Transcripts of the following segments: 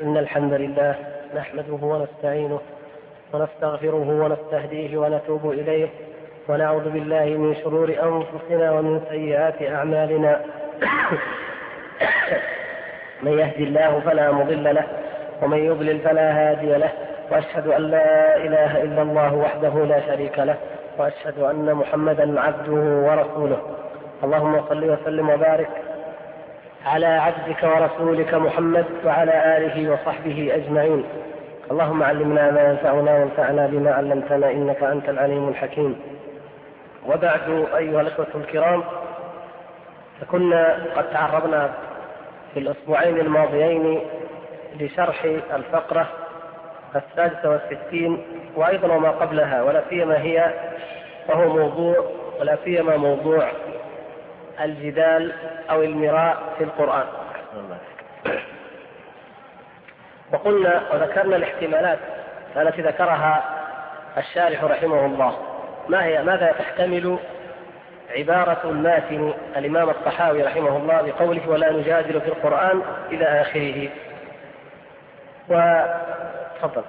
إن الحمد لله نحمده ونستعينه ونستغفره ونستهديه ونتوب إليه ونعوذ بالله من شرور أنفسنا ومن سيئات أعمالنا. من يهدي الله فلا مضل له ومن يضلل فلا هادي له، وأشهد أن لا إله إلا الله وحده لا شريك له، وأشهد أن محمدا عبده ورسوله. اللهم صل وسلم وبارك على عبدك ورسولك محمد وعلى آله وصحبه أجمعين. اللهم علمنا ما ينفعنا وانفعنا بما علمتنا إنك أنت العليم الحكيم. وبعد أيها الأخوة الكرام، فكنا قد تعرضنا في الأسبوعين الماضيين لشرح الفقرة 66 وأيضا ما قبلها، ولا سيما موضوع الجدال أو المراء في القرآن. وقلنا وذكرنا الاحتمالات التي ذكرها الشارح رحمه الله. ماذا تحتمل عبارة الماتن الإمام الطحاوي رحمه الله بقوله ولا نجادل في القرآن إلى آخره؟ وتفضل.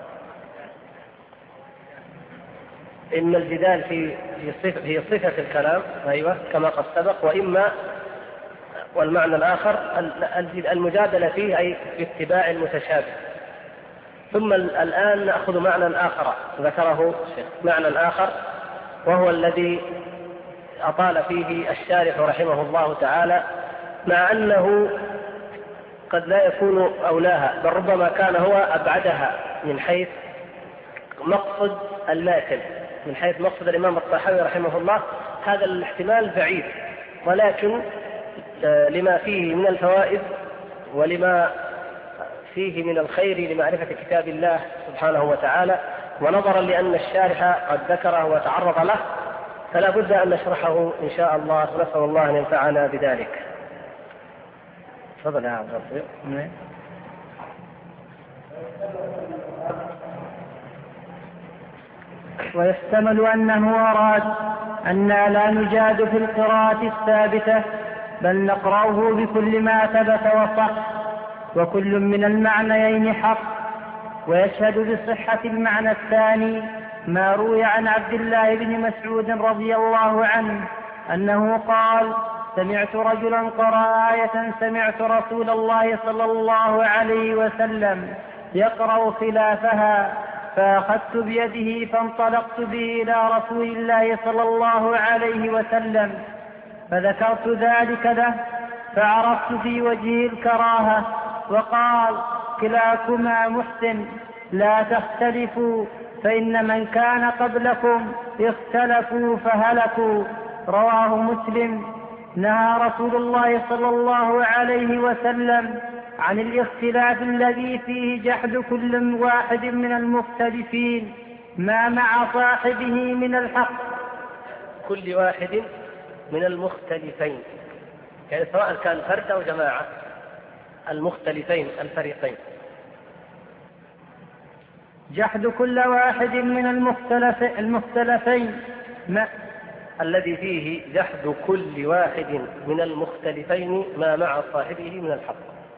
إن الجدال في صفة الكلام، أيوة كما قد سبق، والمعنى الآخر المجادلة فيه أي باتباع المتشابه. ثم الآن نأخذ معنى آخر ذكره معنى آخر، وهو الذي أطال فيه الشارح رحمه الله تعالى، مع أنه قد لا يكون أولاها، بل ربما كان هو أبعدها من حيث مقصد الماتن، من حيث مقصد الإمام الطحاوي رحمه الله. هذا الاحتمال بعيد، ولكن لما فيه من الفوائد ولما فيه من الخير لمعرفة كتاب الله سبحانه وتعالى، ونظرا لأن الشارح قد ذكره وتعرض له، فلا بد أن نشرحه إن شاء الله، ونسأل الله أن ينفعنا بذلك. تفضل يا عبد الرحمن. ويحتمل أنه أراد أننا لا نجاد في القراءة الثابتة، بل نقرأه بكل ما ثبت وصح، وكل من المعنيين حق. ويشهد بصحة المعنى الثاني ما روي عن عبد الله بن مسعود رضي الله عنه أنه قال: سمعت رجلا قرأ آية سمعت رسول الله صلى الله عليه وسلم يقرأ خلافها، فأخذت بيده فانطلقت به إلى رسول الله صلى الله عليه وسلم، فذكرت ذلك له، فعرفت في وجهه الكراهة، وقال: كلاكما محسن، لا تختلفوا، فإن من كان قبلكم اختلفوا فهلكوا. رواه مسلم. نهى رسول الله صلى الله عليه وسلم عن الاختلاف الذي فيه جحد كل واحد من المختلفين ما مع صاحبه من الحق. كل واحد من المختلفين، يعني سواء كان فرد أو جماعة، المختلفين الفريقين. جحد كل واحد من المختلفين الذي فيه جحد كل واحد من المختلفين ما مع صاحبه من الحق.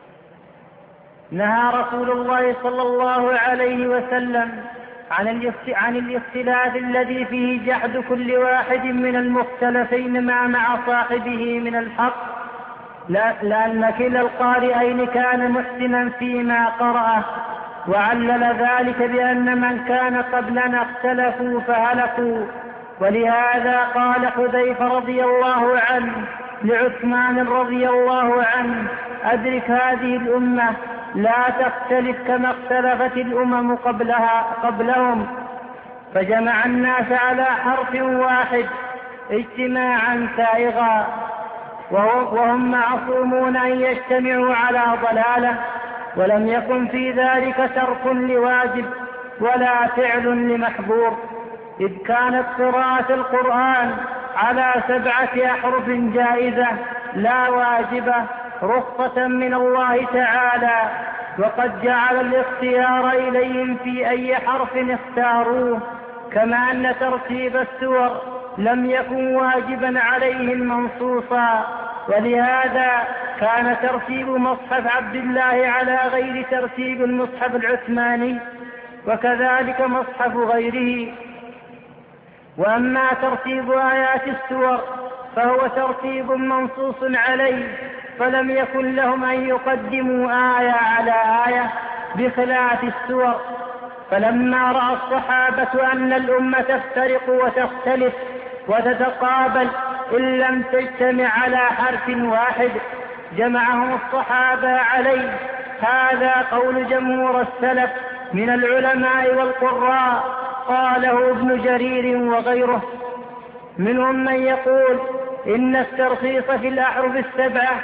نهى رسول الله صلى الله عليه وسلم عن الاختلاف الذي فيه جحد كل واحد من المختلفين ما مع صاحبه من الحق، لأن كلا القارئين كان محسنا فيما قرأه، وعلل ذلك بأن من كان قبلنا اختلفوا فهلكوا. ولهذا قال حذيفة رضي الله عنه لعثمان رضي الله عنه: أدرك هذه الأمة لا تختلف كما اختلفت الأمم قبلهم. فجمع الناس على حرف واحد اجتماعا سائغا، وهم معصومون أن يجتمعوا على ضلالة، ولم يكن في ذلك ترك لواجب ولا فعل لمحظور، إذ كانت قراءة القرآن على 7 أحرف جائزة لا واجبة رخصة من الله تعالى، وقد جعل الاختيار إليهم في أي حرف اختاروه، كما أن ترتيب السور لم يكن واجبا عليهم منصوصا. ولهذا كان ترتيب مصحف عبد الله على غير ترتيب المصحف العثماني، وكذلك مصحف غيره. وأما ترتيب آيات السور فهو ترتيب منصوص عليه، فلم يكن لهم أن يقدموا آية على آية بخلاف السور. فلما رأى الصحابة أن الأمة تفترق وتختلف وتتقابل إن لم تجتمع على حرف واحد جمعهم الصحابة عليه. هذا قول جمهور السلف من العلماء والقراء، قاله ابن جرير وغيره. منهم من يقول إن الترخيص في الأحرف السبعة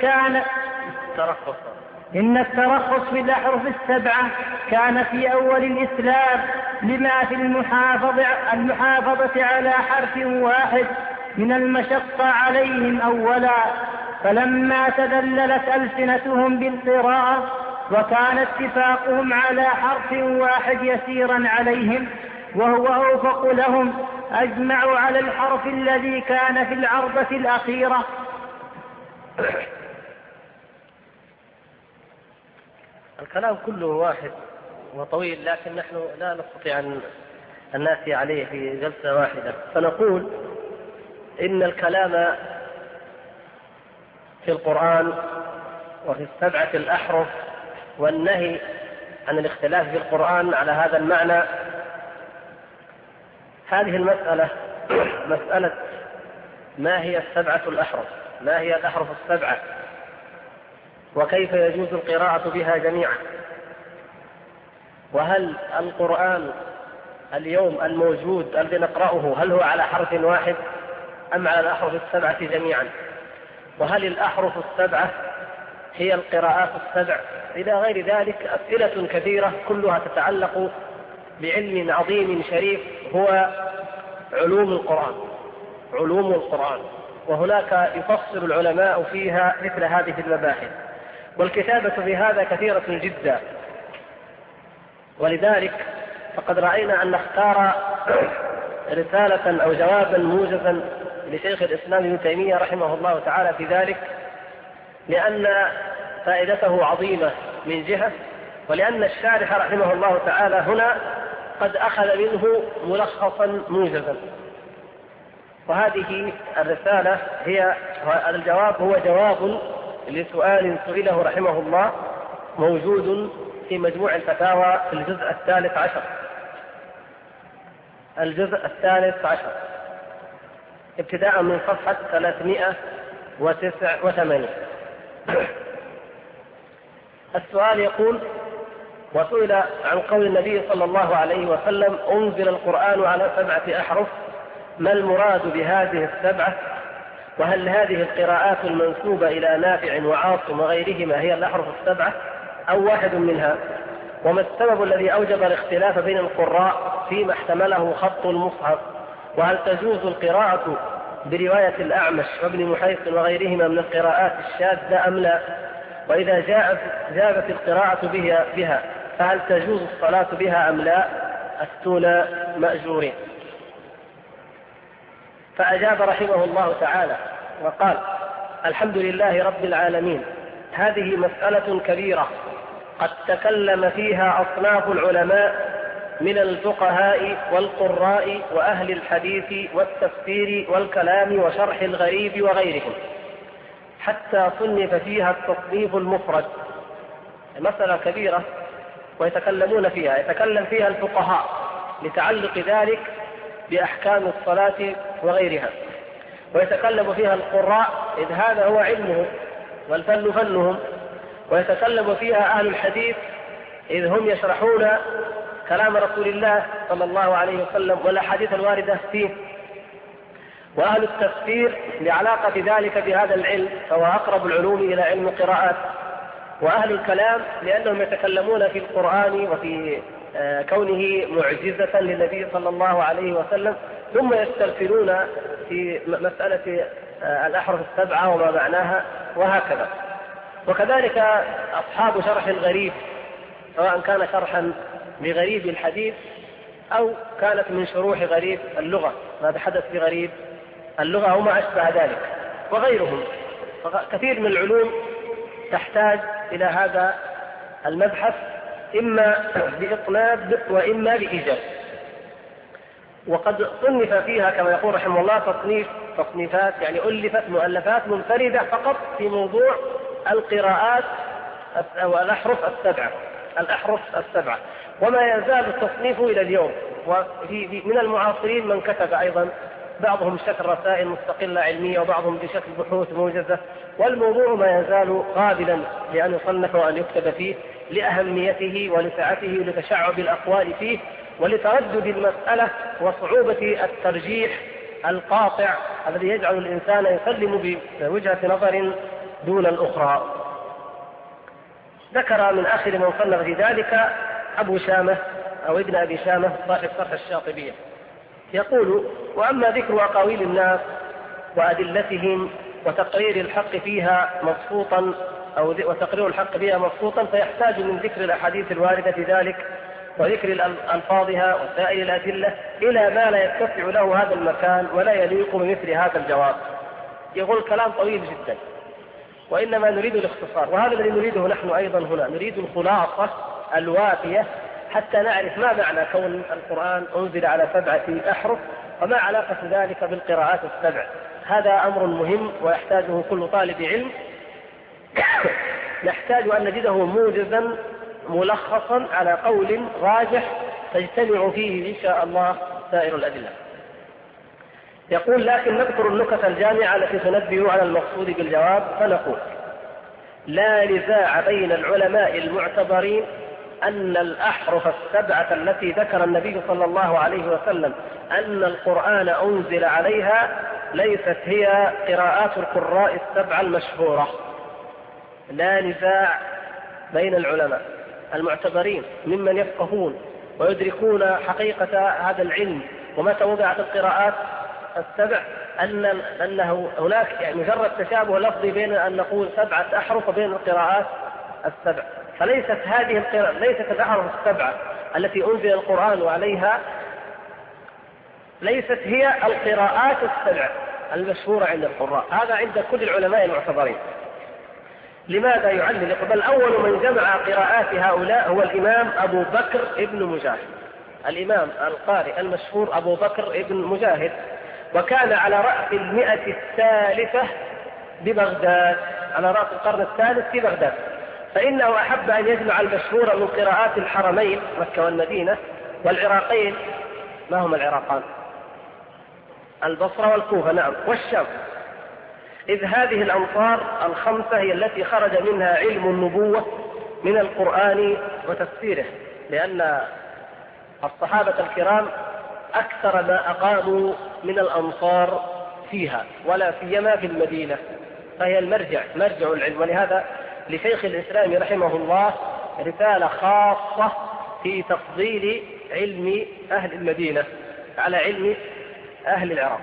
كان في أول الإسلام لما في المحافظة على حرف واحد من المشقة عليهم أولا، فلما تذللت ألسنتهم بالقراءة وكان اتفاقهم على حرف واحد يسيرا عليهم وهو أوفق لهم، أجمعوا على الحرف الذي كان في العرضة الأخيرة. الكلام كله واحد وطويل، لكن نحن لا نستطيع أن نأتي عليه في جلسة واحدة، فنقول إن الكلام في القرآن وفي السبعة الأحرف والنهي عن الاختلاف في القرآن على هذا المعنى، هذه المسألة مسألة ما هي السبعة الأحرف، ما هي الأحرف السبعة، وكيف يجوز القراءة بها جميعا، وهل القرآن اليوم الموجود الذي نقرأه هل هو على حرف واحد أم على الأحرف السبعة جميعا، وهل الأحرف السبعة هي القراءات السبع، إلى غير ذلك أسئلة كثيرة كلها تتعلق بعلم عظيم شريف هو علوم القرآن، وهناك يفصل العلماء فيها مثل هذه المباحث، والكتابة في هذا كثيرة جدا. ولذلك فقد رأينا أن نختار رسالة أو جوابا موجزا لشيخ الإسلام ابن تيمية رحمه الله تعالى في ذلك، لأن فائدته عظيمة من جهة، ولأن الشارح رحمه الله تعالى هنا قد أخذ منه ملخصا موجزا. وهذه الرسالة الجواب هو جواب لسؤال سئله رحمه الله، موجود في مجموع الفتاوى في الجزء الثالث عشر ابتداء من صفحة 389. السؤال يقول: وسئل عن قول النبي صلى الله عليه وسلم: أنزل القرآن على 7 أحرف، ما المراد بهذه ال7؟ وهل هذه القراءات المنسوبة إلى نافع وعاصم وغيرهما هي الأحرف ال7 أو واحد منها؟ وما السبب الذي أوجب الاختلاف بين القراء فيما احتمله خط المصحف؟ وهل تجوز القراءة برواية الأعمش وابن محيص وغيرهما من القراءات الشاذة أم لا؟ وإذا جاءت القراءة بها فهل تجوز الصلاة بها أم لا؟ أفتونا مأجورين. فأجاب رحمه الله تعالى وقال: الحمد لله رب العالمين، هذه مسألة كبيرة قد تكلم فيها أصناف العلماء من الفقهاء والقراء وأهل الحديث والتفسير والكلام وشرح الغريب وغيرهم، حتى صنف فيها التصنيف المفرد. مسألة كبيرة ويتكلمون فيها، يتكلم فيها الفقهاء لتعلق ذلك بأحكام الصلاة وغيرها، ويتكلم فيها القراء إذ هذا هو علمهم والفن فنهم، ويتكلم فيها أهل الحديث إذ هم يشرحون كلام رسول الله صلى الله عليه وسلم والأحاديث الواردة فيه، وأهل التفسير لعلاقة ذلك بهذا العلم فهو أقرب العلوم إلى علم القراءات، وأهل الكلام لأنهم يتكلمون في القرآن وفي كونه معجزة للنبي صلى الله عليه وسلم، ثم يسترسلون في مسألة الأحرف ال7 وما معناها وهكذا. وكذلك أصحاب شرح الغريب، سواء كان شرحا لغريب الحديث أو كانت من شروح غريب اللغة، ما بحدث بغريب اللغة وما أشبه ذلك، وغيرهم فكثير من العلوم تحتاج إلى هذا المبحث، إما بإطناب وإما بإيجاب. وقد صنف فيها كما يقول رحمه الله تصنيفات، يعني ألفت مؤلفات منفردة فقط في موضوع القراءات أو الأحرف السبعة، وما يزال التصنيف إلى اليوم. ومن المعاصرين من كتب أيضا، بعضهم بشكل رسائل مستقلة علمية وبعضهم بشكل بحوث موجزة، والموضوع ما يزال قابلا لأن يصنف وأن يكتب فيه لأهميته ولسعته ولتشعب الأقوال فيه ولتردد المسألة وصعوبة الترجيح القاطع الذي يجعل الإنسان يسلم بوجهة نظر دون الأخرى. ذكر من آخر من صنف في ذلك أبو شامة أو ابن أبي شامة صاحب شرح الشاطبية، يقول: وأما ذكر أقاويل الناس وأدلتهم وتقرير الحق فيها مبسوطا فيحتاج من ذكر الأحاديث الواردة في ذلك وذكر ألفاظها وسائر الأدلة إلى ما لا يتسع له هذا المكان ولا يليق بمثل هذا الجواب. يقول كلام طويل جدا، وإنما نريد الاختصار، وهذا الذي نريده نحن أيضا هنا، نريد الخلاصة الوافية حتى نعرف ما معنى كون القرآن أنزل على 7 أحرف وما علاقة ذلك بالقراءات ال7. هذا أمر مهم ويحتاجه كل طالب علم. نحتاج أن نجده موجزا ملخصا على قول راجح تجتمع فيه إن شاء الله سائر الأدلة. يقول: لكن نذكر النكت الجامعة التي تنبه على المقصود بالجواب، فنقول: لا نزاع بين العلماء المعتبرين أن الأحرف ال7 التي ذكر النبي صلى الله عليه وسلم أن القرآن أنزل عليها ليست هي قراءات القراء ال7 المشهورة. لا نزاع بين العلماء المعتبرين ممن يفقهون ويدركون حقيقة هذا العلم ومتى وضعت القراءات ال7 أنه هناك يعني مجرد تشابه لفظي بين أن نقول 7 أحرف وبين القراءات ال7. فليست هذه ليست الأحرف ال7 التي أنزل القرآن عليها ليست هي القراءات ال7 المشهورة عند القراء، هذا عند كل العلماء المعتبرين. لماذا يعلل؟ بل أول من جمع قراءات هؤلاء هو الإمام أبو بكر ابن مجاهد، الإمام القارئ المشهور أبو بكر ابن مجاهد، وكان على رأس 100 الثالثة ببغداد، على رأس القرن الثالث في بغداد. فإنه أحب أن يجمع المشهور من قراءات الحرمين مكة والمدينة والعراقين. ما هم العراقان؟ البصرة والكوفة، نعم، والشام، إذ هذه الأمصار ال5 هي التي خرج منها علم النبوة من القرآن وتفسيره، لأن الصحابة الكرام أكثر ما أقاموا من الأمصار فيها، ولا سيما في المدينة، فهي مرجع العلم. ولهذا لشيخ الإسلام رحمه الله رسالة خاصة في تفضيل علم أهل المدينة على علم أهل العراق.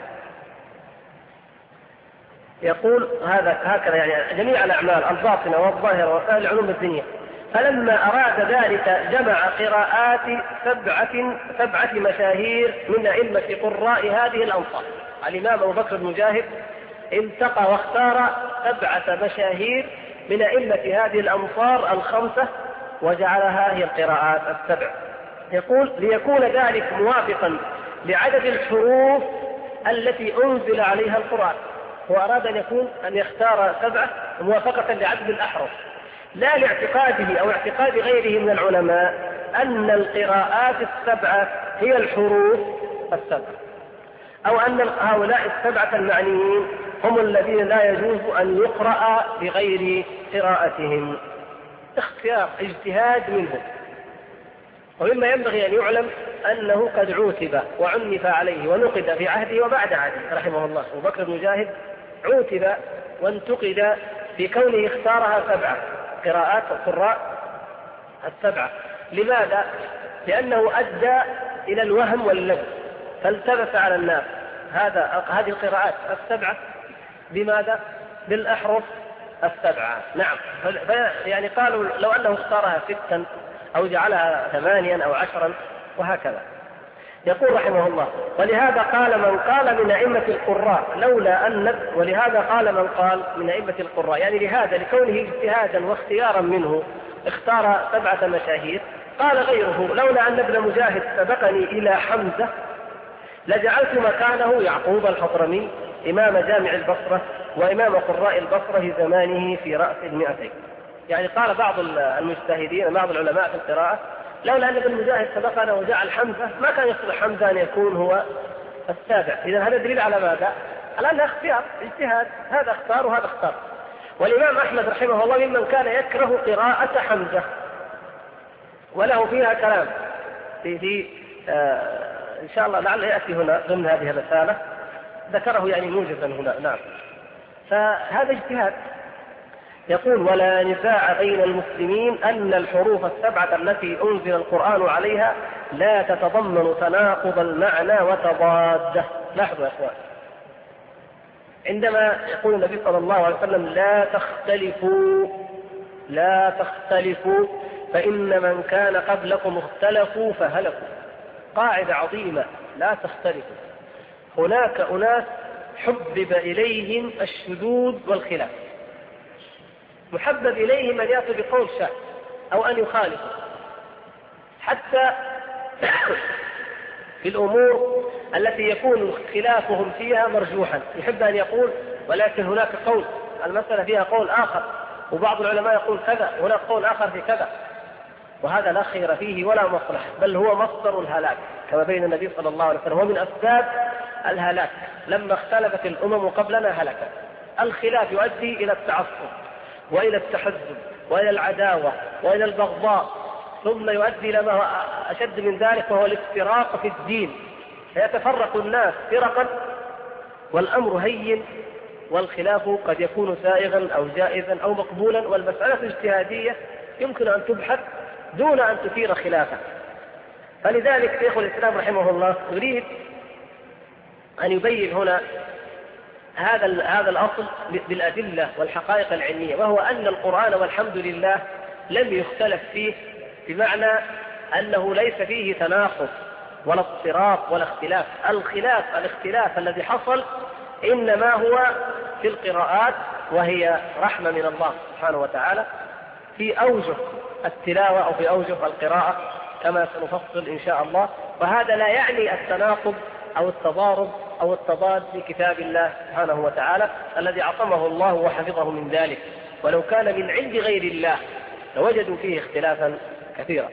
يقول هكذا يعني جميع الأعمال الباطنة والظاهرة وسائر العلوم الدينية. فلما أراد ذلك جمع قراءات 7 مشاهير من أئمة قراء هذه الأمصار. الإمام أبو بكر المجاهد التقى واختار 7 مشاهير من أئمة هذه الأمصار ال5 وجعلها هي القراءات ال7. يقول: ليكون ذلك موافقا لعدد الحروف التي أنزل عليها القرآن. هو أراد أن يختار 7 موافقة لعدد الأحرف، لا لاعتقاده أو اعتقاد غيره من العلماء أن القراءات ال7 هي الحروف ال7، أو أن هؤلاء 7 المعنيين هم الذين لا يجوز أن يقرأ بغير قراءتهم. اختيار اجتهاد منه. ومما ينبغي أن يعلم أنه قد عوتب وعنف عليه ونقد في عهده وبعد عهده رحمه الله. أبو بكر المجاهد عوتب وانتقد في كونه اختارها 7 قراءات القراء ال7. لماذا؟ لأنه أدى إلى الوهم واللبس، فالتبس على الناس هذه القراءات ال7 بماذا؟ بالأحرف ال7. نعم، يعني قالوا لو أنه اختارها 6 أو جعلها 8 أو 10 وهكذا. يقول رحمه الله: ولهذا قال من قال من أئمة القراء لولا أن ولهذا قال من قال من أئمة القراء، يعني لهذا لكونه اجتهادا واختيارا منه اختار 7 مشاهير. قال غيره: لولا أن ابن مجاهد سبقني إلى حمزة لجعلت مكانه يعقوب الحضرمي إمام جامع البصرة وإمام قراء البصرة في زمانه في رأس 200. يعني قال بعض المجتهدين بعض العلماء في القراءة: لولا أن ابن مجاهد سبقنا وجعل حمزة ما كان يصلح حمزة أن يكون هو السابع. إذا هذا دليل على ماذا؟ على أنه اختيار اجتهاد، هذا اختار وهذا اختار. والإمام أحمد رحمه الله ممن كان يكره قراءة حمزة، وله فيها كلام في إن شاء الله لعل يأتي هنا ضمن هذه الرسالة، ذكره يعني موجزا هنا. نعم، فهذا اجتهاد. يقول: ولا نزاع بين المسلمين أن الحروف 7 التي أنزل القرآن عليها لا تتضمن تناقض المعنى وتضاده. لاحظوا يا إخوان، عندما يقول النبي صلى الله عليه وسلم: لا تختلفوا فإن من كان قبلكم اختلفوا فهلكوا. قاعدة عظيمة: لا تختلفوا. هناك أناس حبب إليهم الشذوذ والخلاف، محبب إليهم أن يأتوا بقول شاذ أو أن يخالفوا، حتى في الأمور التي يكون خلافهم فيها مرجوحا يحب أن يقول: ولكن هناك قول، المسألة فيها قول آخر، وبعض العلماء يقول كذا وهناك قول آخر في كذا، وهذا لا خير فيه ولا مصلحة، بل هو مصدر الهلاك كما بين النبي صلى الله عليه وسلم، ومن أسباب الهلاك. لما اختلفت الأمم قبلنا هلكت. الخلاف يؤدي إلى التعصب وإلى التحزب وإلى العداوة وإلى البغضاء، ثم يؤدي إلى ما هو أشد من ذلك وهو الافتراق في الدين، فيتفرق الناس فرقا والأمر هين، والخلاف قد يكون سائغا أو جائزا أو مقبولا، والمسألة اجتهادية يمكن أن تبحث دون أن تثير خلافا. فلذلك شيخ الإسلام رحمه الله يريد أن يبين هنا هذا الأصل بالأدلة والحقائق العلمية، وهو أن القرآن والحمد لله لم يختلف فيه، بمعنى أنه ليس فيه تناقض ولا اضطراب ولا اختلاف. الاختلاف الذي حصل إنما هو في القراءات، وهي رحمة من الله سبحانه وتعالى في أوجه التلاوة أو في أوجه القراءة كما سنفصل إن شاء الله. وهذا لا يعني التناقض أو التضارب أو التضاد في كتاب الله سبحانه وتعالى الذي عصمه الله وحفظه من ذلك، ولو كان من عند غير الله لوجدوا فيه اختلافا كثيرا.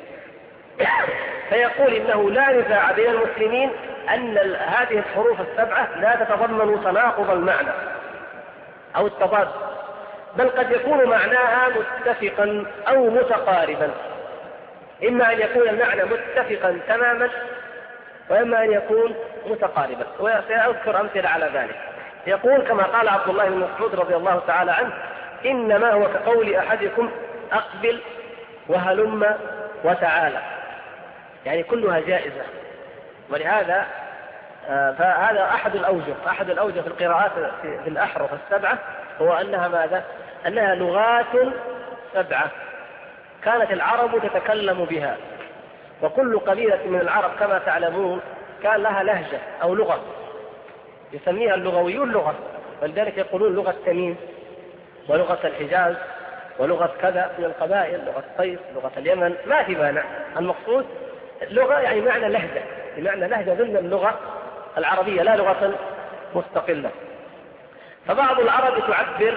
فيقول إنه لا نزاع بين المسلمين أن هذه الحروف 7 لا تتضمن تناقض المعنى أو التضاد، بل قد يكون معناها متفقا أو متقاربا، إما أن يكون المعنى متفقا تماما وإما أن يكون متقاربا، وسأذكر أمثلة على ذلك. يقول كما قال عبد الله بن مسعود رضي الله تعالى عنه: إنما هو كقول أحدكم أقبل وهلم وتعالى، يعني كلها جائزة. ولهذا فهذا أحد الأوجه في القراءات في الأحرف 7 هو أنها ماذا؟ أنها لغات 7 كانت العرب تتكلم بها، وكل قبيلة من العرب كما تعلمون كان لها لهجة أو لغة يسميها اللغويون لغة، ولذلك يقولون لغة تميم ولغة الحجاز ولغة كذا من القبائل، لغة قيس، لغة اليمن، ما في مانع. المقصود لغة يعني معنى لهجة، بمعنى لهجة ضمن اللغة العربية لا لغة مستقلة. فبعض العرب تعبر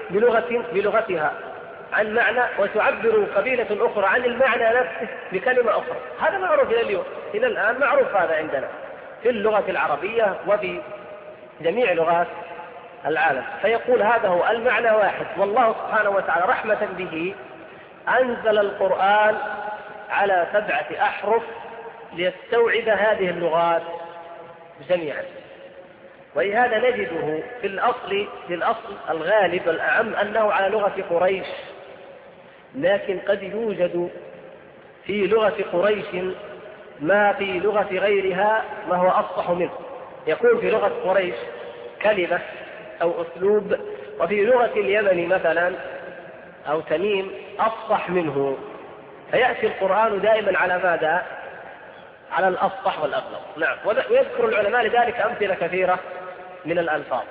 بلغتها عن معنى، وتعبر قبيلة أخرى عن المعنى نفسه بكلمة أخرى. هذا معروف إلى اليوم، إلى الآن معروف هذا عندنا في اللغة العربية وفي جميع لغات العالم. فيقول هذا هو المعنى واحد، والله سبحانه وتعالى رحمة به أنزل القرآن على 7 أحرف ليستوعب هذه اللغات جميعا. ولهذا نجده في الأصل الغالب الأعم أنه على لغة قريش، لكن قد يوجد في لغة قريش ما في لغة غيرها ما هو أفصح منه. يكون في لغة قريش كلمة أو أسلوب، وفي لغة اليمن مثلا أو تميم أفصح منه. فيأتي القرآن دائما على ماذا؟ على الأفصح والأبلغ. نعم. ويذكر العلماء لذلك أمثلة كثيرة من الألفاظ.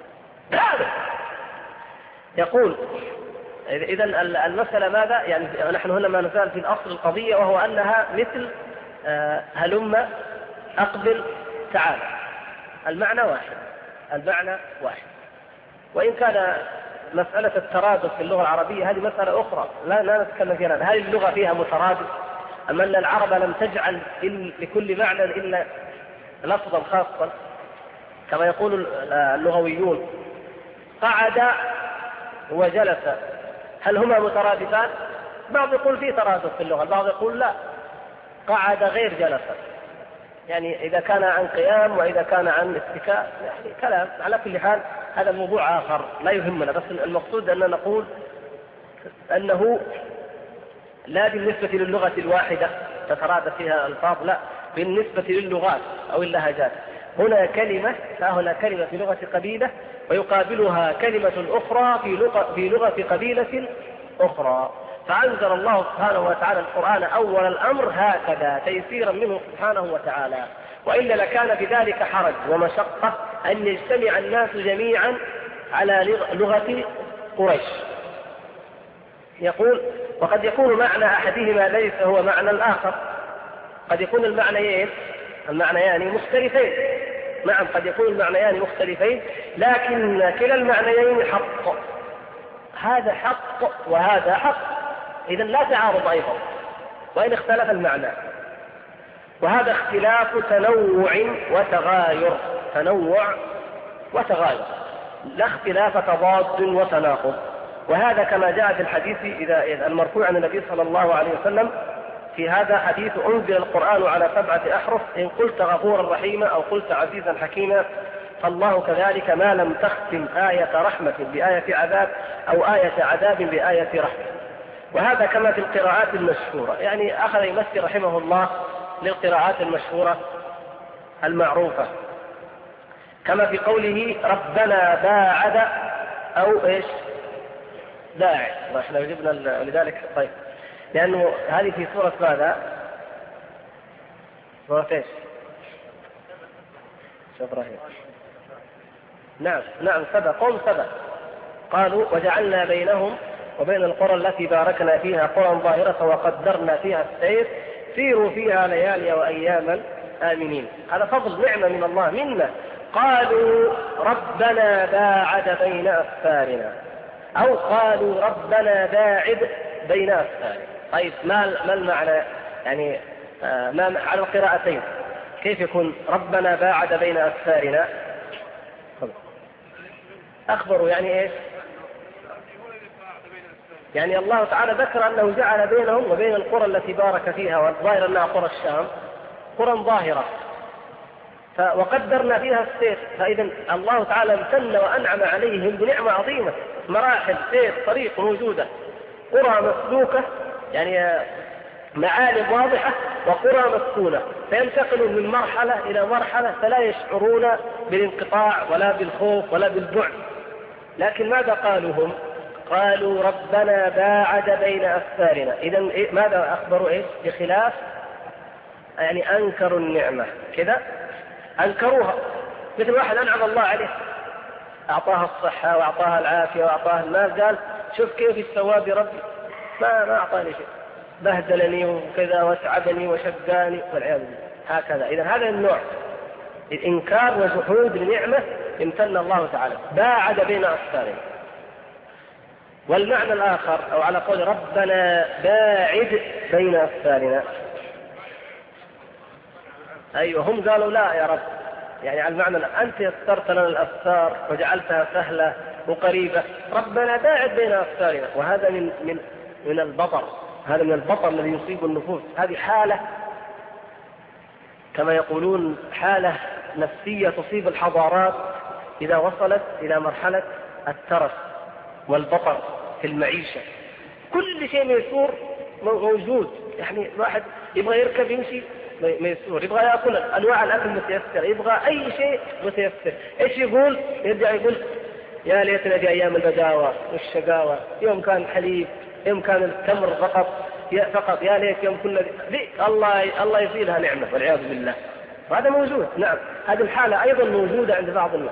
يقول إذا المسألة ماذا؟ يعني نحن هنا ما نزال في الأصل القضية، وهو أنها مثل هلم، أقبل، تعال. المعنى واحد. وإن كان مسألة الترادف في اللغة العربية هذه مسألة أخرى لا نتكلم فيها. هل اللغة فيها مترادف أم أن العرب لم تجعل لكل معنى إلا لفظا خاصا كما يقول اللغويون؟ قعد وجلس، هل هما مترادفان؟ بعض يقول فيه ترادف في اللغة، البعض يقول لا، قعد غير جلس، يعني إذا كان عن قيام وإذا كان عن اتكاء، يعني كلام. على كل حال هذا موضوع آخر لا يهمنا، بس المقصود أن نقول أنه لا بالنسبة للغة الواحدة تترادف فيها الألفاظ، لا، بالنسبة للغات أو اللهجات. هنا كلمة في لغة قبيلة ويقابلها كلمة أخرى في لغة قبيلة أخرى، فأنزل الله سبحانه وتعالى القرآن أول الأمر هكذا تيسيرا منه سبحانه وتعالى، وإلا لكان بذلك حرج ومشقة أن يجتمع الناس جميعا على لغة قريش. يقول وقد يكون معنى أحدهما ليس هو معنى الآخر، قد يكون المعنيان مختلفين. نعم، قد يكون المعنيان مختلفين، لكن كلا المعنيين حق، هذا حق وهذا حق، إذن لا تعارض أيضا وإن اختلف المعنى. وهذا اختلاف تنوع وتغاير، لا اختلاف تضاد وتناقض. وهذا كما جاء في الحديث إذا المرفوع عن النبي صلى الله عليه وسلم في هذا حديث: أنزل القرآن على 7 أحرف، إن قلت غفورا رحيما أو قلت عزيزا حكيما، فالله كذلك ما لم تختم آية رحمة بآية عذاب أو آية عذاب بآية رحمة. وهذا كما في القراءات المشهورة، يعني أخذ يمثل رحمه الله للقراءات المشهورة المعروفة، كما في قوله ربنا باعد أو إيش داعي. احنا جبنا لذلك طيب، لأنه هذه في سورة ماذا؟ سورة إيش؟ إبراهيم. نعم قوم سبأ قالوا وجعلنا بينهم وبين القرى التي باركنا فيها قرى ظاهرة وقدرنا فيها السير سيروا فيها ليالي وأياما آمنين. هذا فضل نعمة من الله منا. قالوا ربنا باعد بين أسفارنا، أو قالوا ربنا باعد بين أسفارنا. طيب ما المعنى؟ يعني ما على القراءتين كيف يكون ربنا باعد بين أسفارنا؟ أخبروا يعني إيش؟ يعني الله تعالى ذكر أنه جعل بينهم وبين القرى التي بارك فيها، والظاهر أنها قرى الشام، قرى ظاهرة، وقدرنا فيها السير. فإذا الله تعالى امتن وأنعم عليهم بنعمة عظيمة، مراحل سير طريق موجودة، قرى مسلوكة يعني معالم واضحة، وقرى مسكونة، فينتقلوا من مرحلة إلى مرحلة فلا يشعرون بالانقطاع ولا بالخوف ولا بالبعد. لكن ماذا قالوا هم؟ قالوا ربنا باعد بين أسفارنا. إذن ماذا أخبروا إيش؟ بخلاف يعني أنكروا النعمة كذا، أنكروها. مثل واحد أنعم الله عليه، أعطاها الصحة وأعطاها العافية وأعطاها المال، قال شوف كيف استوى بربي، ما أعطاني شيء، بهدلني وكذا وتعبني وشقاني والعياذ بالله. هكذا. إذن هذا النوع الإنكار وجحود لنعمة امتن الله تعالى، باعد بين أسفارنا. والمعنى الآخر أو على قول ربنا باعد بين أسفارنا، أيوة هم قالوا لا يا رب، يعني على المعنى أنت يسرت لنا الأسفار وجعلتها سهلة وقريبة، ربنا باعد بين أسفارنا. وهذا من البطر، هذا من البطر الذي يصيب النفوس. هذه حالة كما يقولون حالة نفسية تصيب الحضارات إذا وصلت إلى مرحلة الترف والبطر في المعيشة. كل شيء ميسور موجود، يعني الواحد يبغى يركب يمشي ميسور، يبغى يأكل أنواع الأكل متيسر، يبغى أي شيء متيسر. إيش يقول؟ يرجع يقول يا ليتنا في أيام البداوة والشقاوة، يوم كان حليب، يوم كان التمر فقط، فقط يا ليت يوم كنا الله يزيلها نعمة والعياذ بالله. وهذا موجود، نعم، هذه الحالة أيضا موجودة عند بعض الناس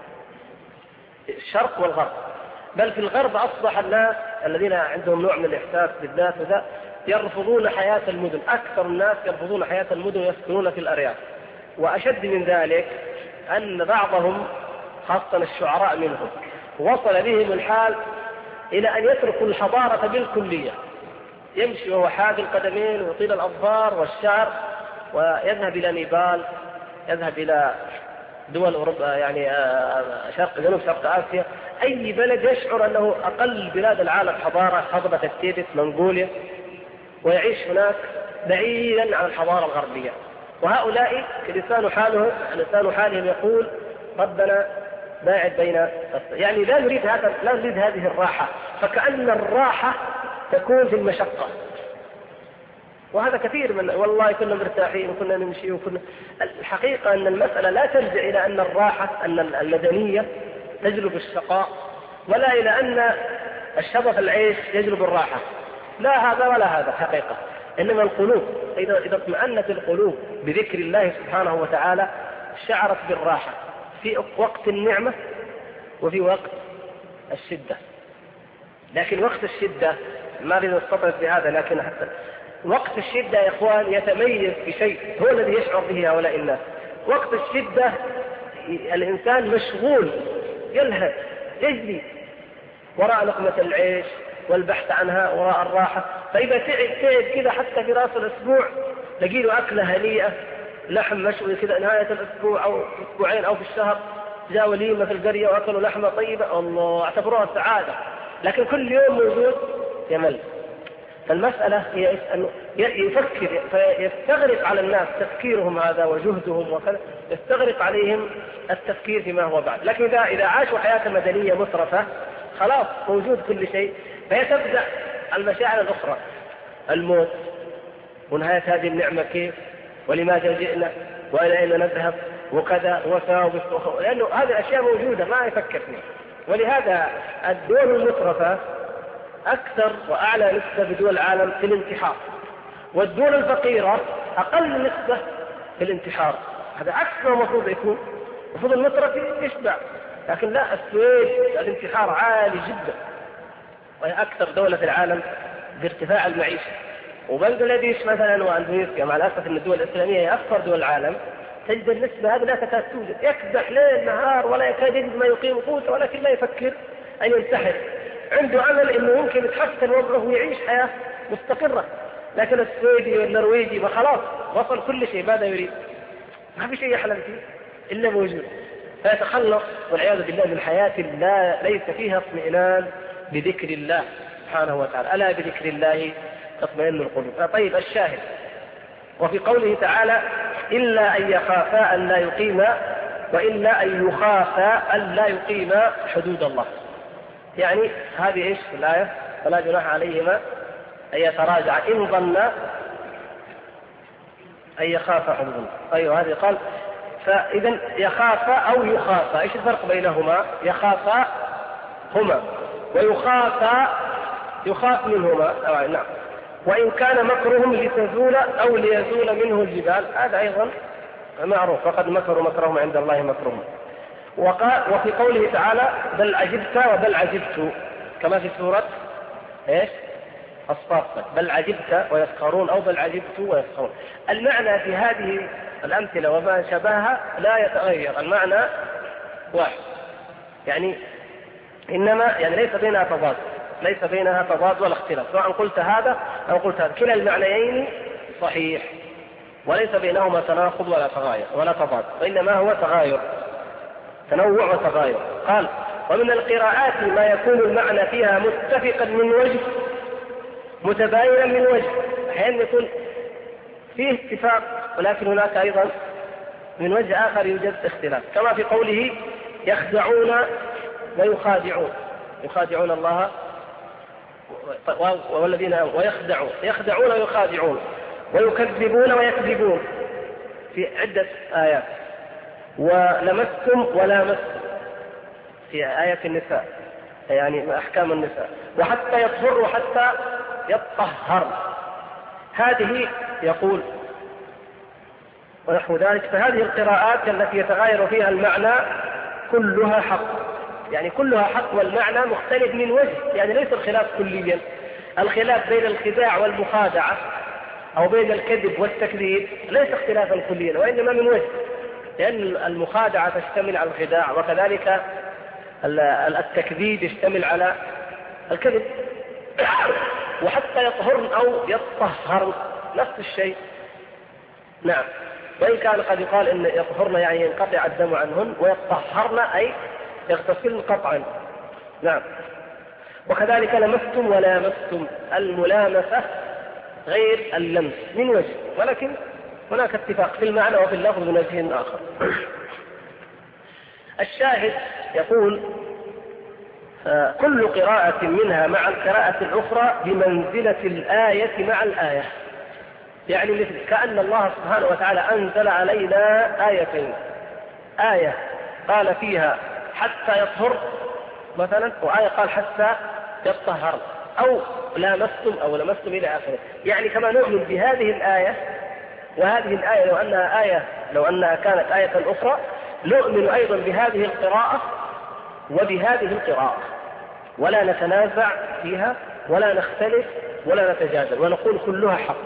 الشرق والغرب. بل في الغرب أصبح الناس الذين عندهم نوع من الإحساس بالذات وذا يرفضون حياة المدن، أكثر الناس يرفضون حياة المدن ويسكنون في الأرياف. وأشد من ذلك أن بعضهم خاصة الشعراء منهم وصل بهم الحال إلى أن يتركوا الحضارة بالكلية، يمشي وهو حاد القدمين وطيل الأظفار والشعر ويذهب إلى نيبال، يذهب إلى دول أوروبا يعني جنوب شرق آسيا، أي بلد يشعر أنه أقل بلاد العالم حضارة، حضرة التيبت منغوليا، ويعيش هناك بعيدا عن الحضارة الغربية. وهؤلاء لسان حالهم يقول ربنا باعد بين، يعني لا نريد هذه الراحة، فكأن الراحة تكون في المشقة. وهذا كثير من والله كنا مرتاحين وكنا نمشي وكنا. الحقيقة أن المسألة لا ترجع إلى أن الراحة أن المدنية تجلب الشقاء، ولا إلى أن الشبف العيش يجلب الراحة، لا هذا ولا هذا حقيقة. إنما القلوب إذا اطمأنت القلوب بذكر الله سبحانه وتعالى شعرت بالراحة في وقت النعمة وفي وقت الشدة. لكن وقت الشدة ما أريد أستطرد بهذا، لكن حتى وقت الشدة يا إخوان يتميز بشيء هو الذي يشعر به هؤلاء الناس. وقت الشدة الإنسان مشغول يلهث يجري وراء لقمة العيش والبحث عنها وراء الراحة. فإذا تعب كذا حتى في رأس الأسبوع لقي له أكلة هنيئة، لحم مشوي كذا نهاية الأسبوع أو أسبوعين أو في الشهر، جاء وليمة في القرية وأكلوا لحمة طيبة، الله اعتبروها سعادة. لكن كل يوم موجود يمل. فالمسألة هي أنه يفكر، فيستغرق على الناس تفكيرهم هذا وجهدهم وكذا، يستغرق عليهم التفكير فيما هو بعد. لكن إذا عاشوا حياة مدنية مترفة خلاص موجود كل شيء، فيتبدأ المشاعر الأخرى، الموت ونهاية هذه النعمة كيف ولماذا جئنا وإلى أين نذهب وكذا وساوس، لأنه هذه الأشياء موجودة ما يفكر فيها. ولهذا الدول المترفة أكثر وأعلى نسبة بدول العالم في الانتحار، والدول الفقيرة أقل نسبة في الانتحار. هذا عكس ما المفروض يكون، المفروض المترف يشبع، لكن لا، السويد الانتحار عالي جدا، وهي أكثر دولة في العالم بارتفاع المعيشة. وبنغلاديش مثلا وأندونيسيا، مع الأسف أن الدول الإسلامية هي أكثر دول العالم، تجد النسبة هذه لا تكاد توجد، يكدح ليل نهار ولا يكاد يجد ما يقيم قوته، ولكن لا يفكر أن ينتحر. عنده أمل أنه يمكن يتحسن وضعه ويعيش حياة مستقرة. لكن السويدي والنرويجي ما خلاص وصل كل شيء، ماذا يريد؟ ما في شيء يحلم فيه إلا موجود، فيتخلص والعياذ بالله من حياة ليس فيها اطمئنان بذكر الله سبحانه وتعالى. ألا بذكر الله تطمئن القلوب. طيب الشاهد، وفي قوله تعالى إلا أن يخافا أن لا يقيما، وإلا أن يخافا أن لا يقيما حدود الله. يعني هذه إيش في الآية؟ فلا جناح عليهما أن يتراجع إن ظنا أن يخافا حدود الله. أيوة هذه قال. فإذا يخافا أو يخافا، إيش الفرق بينهما؟ يخافا هما ويخافا يخاف منهما. نعم. وإن كان مكرهم لتزول أو ليزول منه الجبال، هذا أيضا معروف، فقد مكروا مكرهم عند الله مكرهم. وفي قوله تعالى بل عجبت وبل عجبت، كما في سورة إيش؟ الصافات، بل عجبت ويسخرون أو بل عجبت ويسخرون. المعنى في هذه الأمثلة وما شبهها لا يتغير، المعنى واحد، يعني إنما يعني ليس بينها تضاد ولا اختلاف، سواء قلت هذا أو قلت هذا، كلا المعنيين صحيح، وليس بينهما تناقض ولا تضاد، وإنما هو تغاير، تنوع وتغاير. قال ومن القراءات ما يكون المعنى فيها متفقا من وجه متباينا من وجه، أحيانا يكون فيه اتفاق ولكن هناك أيضا من وجه آخر يوجد اختلاف، كما في قوله يخدعون ويخادعون، يخادعون الله والذين يخدعون ويخادعون، ويكذبون ويكذبون في عدة آيات. ولمستم ولامستم في آية النساء، يعني أحكام النساء. وحتى يطهر وحتى يطهر، هذه يقول ونحو ذلك. فهذه القراءات التي يتغاير فيها المعنى كلها حق، يعني كلها حق والمعنى مختلف من وجه، يعني ليس الخلاف كليا. الخلاف بين الخداع والمخادعة أو بين الكذب والتكذيب ليس اختلافا كليا، وإنما من وجه، لأن المخادعة تشتمل على الخداع، وكذلك التكذيب يشتمل على الكذب. وحتى يطهرن أو يطهرن نفس الشيء. نعم، وإن كان قد يقال إن يطهرن يعني ينقطع الدم عنهن، ويطهرن أي يغتسلن قطعا. نعم. وكذلك لمستم ولامستم، الملامسة غير اللمس من وجه، ولكن هناك اتفاق في المعنى وفي اللفظ من وجه آخر. الشاهد يقول كل قراءة منها مع القراءة الأخرى بمنزلة الآية مع الآية، يعني مثل كأن الله سبحانه وتعالى أنزل علينا آيتين، آية قال فيها حتى يطهر مثلا، وآية قال حتى يطهر، أو لامستم أو لمستم إلى آخره. يعني كما نؤمن بهذه الآية وهذه الآية لو أنها كانت آية أخرى، نؤمن أيضا بهذه القراءة وبهذه القراءة، ولا نتنازع فيها ولا نختلف ولا نتجادل، ونقول كلها حق.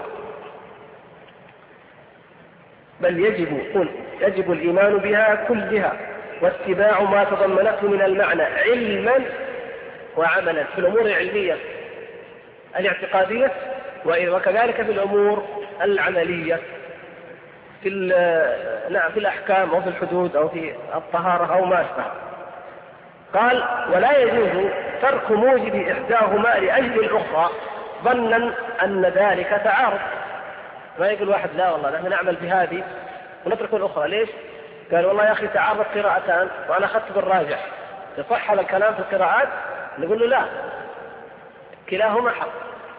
بل يجب الإيمان بها كلها واتباع ما تضمنته من المعنى علما وعملا، في الأمور العلمية الاعتقادية، وكذلك في الأمور العملية في الأحكام أو في الحدود أو في الطهارة أو ما أشبه. قال ولا يجوز ترك موجب إحداهما لأجل الأخرى ظنا أن ذلك تعارض. ما يقول واحد لا والله نحن نعمل بهذه ونترك الأخرى، ليش؟ قال والله يا أخي تعارض قراءتان وأنا أخذت بالراجح، يصح هذا الكلام في القراءات؟ نقول له لا، كلاهما حق،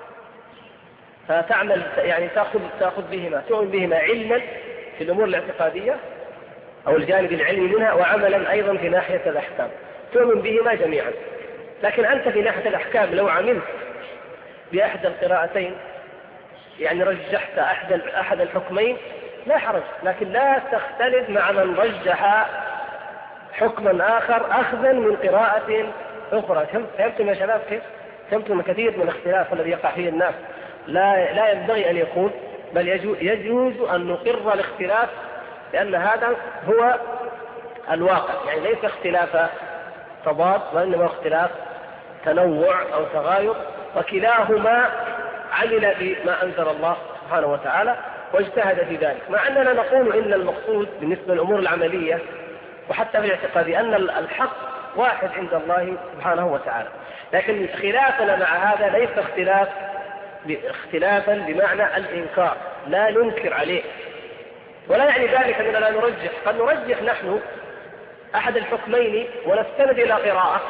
فتعمل يعني تأخذ بهما، تؤمن بهما علما في الأمور الاعتقادية أو الجانب العلمي منها، وعملا أيضا في ناحية الأحكام، تؤمن بهما جميعا. لكن أنت في ناحية الأحكام لو عملت بأحد القراءتين يعني رجحت أحد الحكمين لا حرج، لكن لا تختلف مع من رجح حكما آخر أخذا من قراءة أخرى. فهمتم يا شباب كيف؟ فهمتم كثير من الاختلاف الذي يقع فيه الناس لا ينبغي أن يكون، بل يجوز أن نقر الاختلاف، لأن هذا هو الواقع، يعني ليس اختلاف تضاد وإنما اختلاف تنوع أو تغاير، وكلاهما عمل بما أنزل الله سبحانه وتعالى واجتهد في ذلك. مع أننا نقول إن المقصود بالنسبة للأمور العملية وحتى في الاعتقاد أن الحق واحد عند الله سبحانه وتعالى، لكن خلافنا مع هذا ليس اختلافا بمعنى الإنكار، لا ننكر عليه، ولا يعني ذلك أننا لا نرجح، قد نرجح نحن أحد الحكمين ونستند إلى قراءة،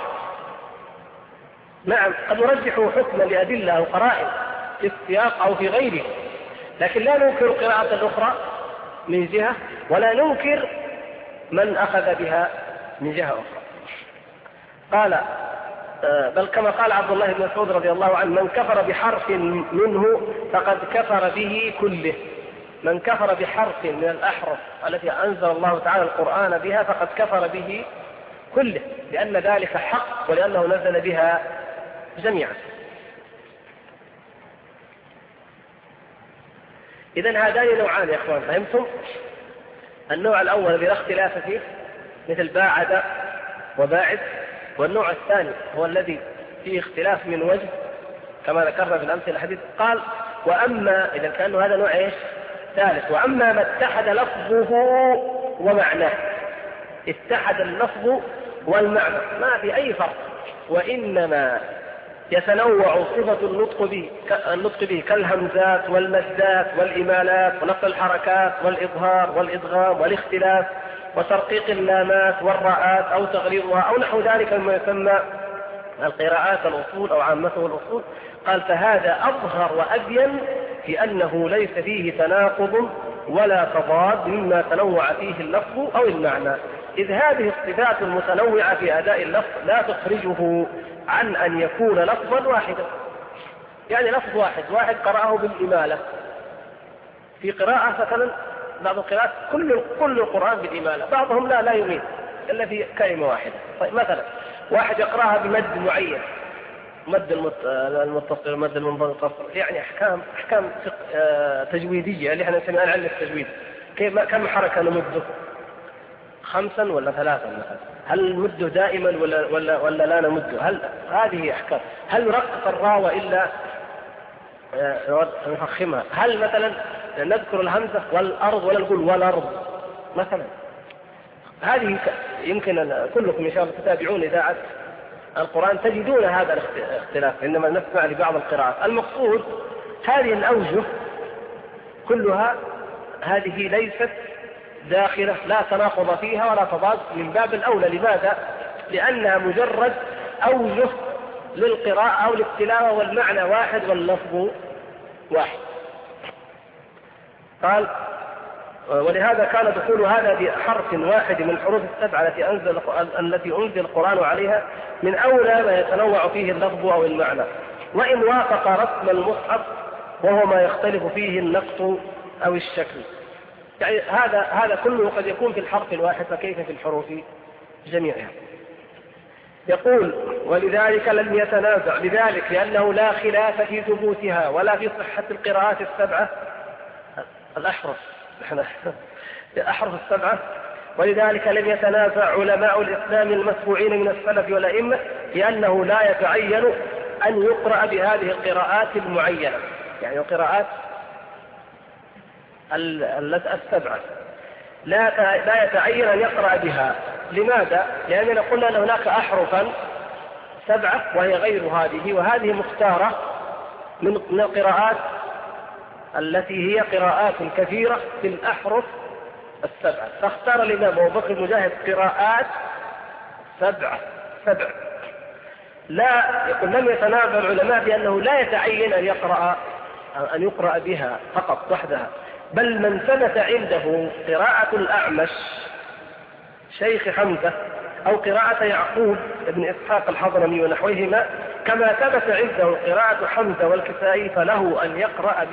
نعم قد نرجح حكما لأدلة أو قرائن في السياق أو في غيره، لكن لا ننكر قراءة الأخرى من جهة ولا ننكر من أخذ بها من جهة أخرى. قال بل كما قال عبد الله بن مسعود رضي الله عنه من كفر بحرف منه فقد كفر به كله. من كفر بحرف من الأحرف التي أنزل الله تعالى القرآن بها فقد كفر به كله، لأن ذلك حق ولأنه نزل بها جميعا. إذن هذان نوعان يا إخوان، فهمتم؟ النوع الأول الذي لا اختلاف فيه مثل باعد وباعد، والنوع الثاني هو الذي فيه اختلاف من وجه كما ذكرنا في الأمثلة الحديث. قال وأما إذا كان هذا نوع إيش؟ ثالث. وأما ما اتحد لفظه ومعناه، اتحد اللفظ والمعنى ما في أي فرق، وإنما يتنوع صفة النطق به كالهمزات والمدات والإمالات ونقل الحركات والإظهار والإدغام والاختلاف وترقيق اللامات والراءات أو تغليظها أو نحو ذلك مما يسمى القراءات الأصول أو عامته الأصول. قال فهذا أظهر وأبين في أنه ليس فيه تناقض ولا تضاد مما تنوع فيه اللفظ أو المعنى، إذ هذه الصفات المتنوعة في أداء اللفظ لا تخرجه عن أن يكون لفظا واحدا. يعني لفظ واحد قرأه بالإمالة في قراءة مثلا بعض القراءات كل القرآن بالإمالة، بعضهم لا يميل إلا في كلمة واحدة. طيب مثلا واحد يقرأها بمد معين، مد المتصل مد المنفصل، يعني أحكام تجويدية اللي احنا نسميها علم التجويد. كم حركة نمده؟ 5 ولا 3 مثلا؟ هل نمده دائما ولا لا نمده؟ هل هذه أحكام؟ هل نرقق الراء وإلا نفخمها؟ هل مثلا نذكر الهمزة والأرض ولا نقول والأرض مثلا؟ هذه يمكن كلكم إن شاء الله تتابعون إذاعة القرآن تجدون هذا الاختلاف عندما نسمع لبعض القراءات. المقصود هذه الأوجه كلها هذه ليست داخلة، لا تناقض فيها ولا تضاد، من باب الأولى. لماذا؟ لأنها مجرد أوجه للقراءة أو للتلاوة، والمعنى واحد واللفظ واحد. قال ولهذا كان دخول هذا بحرف واحد من الحروف السبعة التي أنزل القرآن عليها من أولى ما يتنوع فيه اللفظ أو المعنى، وإن وافق رسم المصحف وهو ما يختلف فيه النقط أو الشكل. يعني هذا كله قد يكون في الحرف الواحد، فكيف في الحروف جميعها؟ يقول ولذلك لم يتنازع بذلك لأنه لا خلاف في ثبوتها ولا في صحة القراءات السبعة الأحرف السبعة. ولذلك لم يتنازع علماء الإسلام المتبوعين من السلف والأئمة لأنه لا يتعين أن يقرأ بهذه القراءات المعينة، يعني القراءات السبعة لا يتعين أن يقرأ بها. لماذا؟ لأننا قلنا أن هناك أحرفا 7 وهي غير هذه، وهذه مختارة من القراءات التي هي قراءات كثيرة في الأحرف 7. فاختار الإمام أبو بكر المجاهد قراءات 7. لا يقول لم يتنازع العلماء بأنه لا يتعين أن يقرأ بها فقط وحدها، بل من ثبت عنده قراءة الأعمش شيخ حمزة أو قراءة يعقوب بن إسحاق الحضرمي ونحوهما كما ثبت عنده قراءة حمزة والكسائي فله أن يقرأ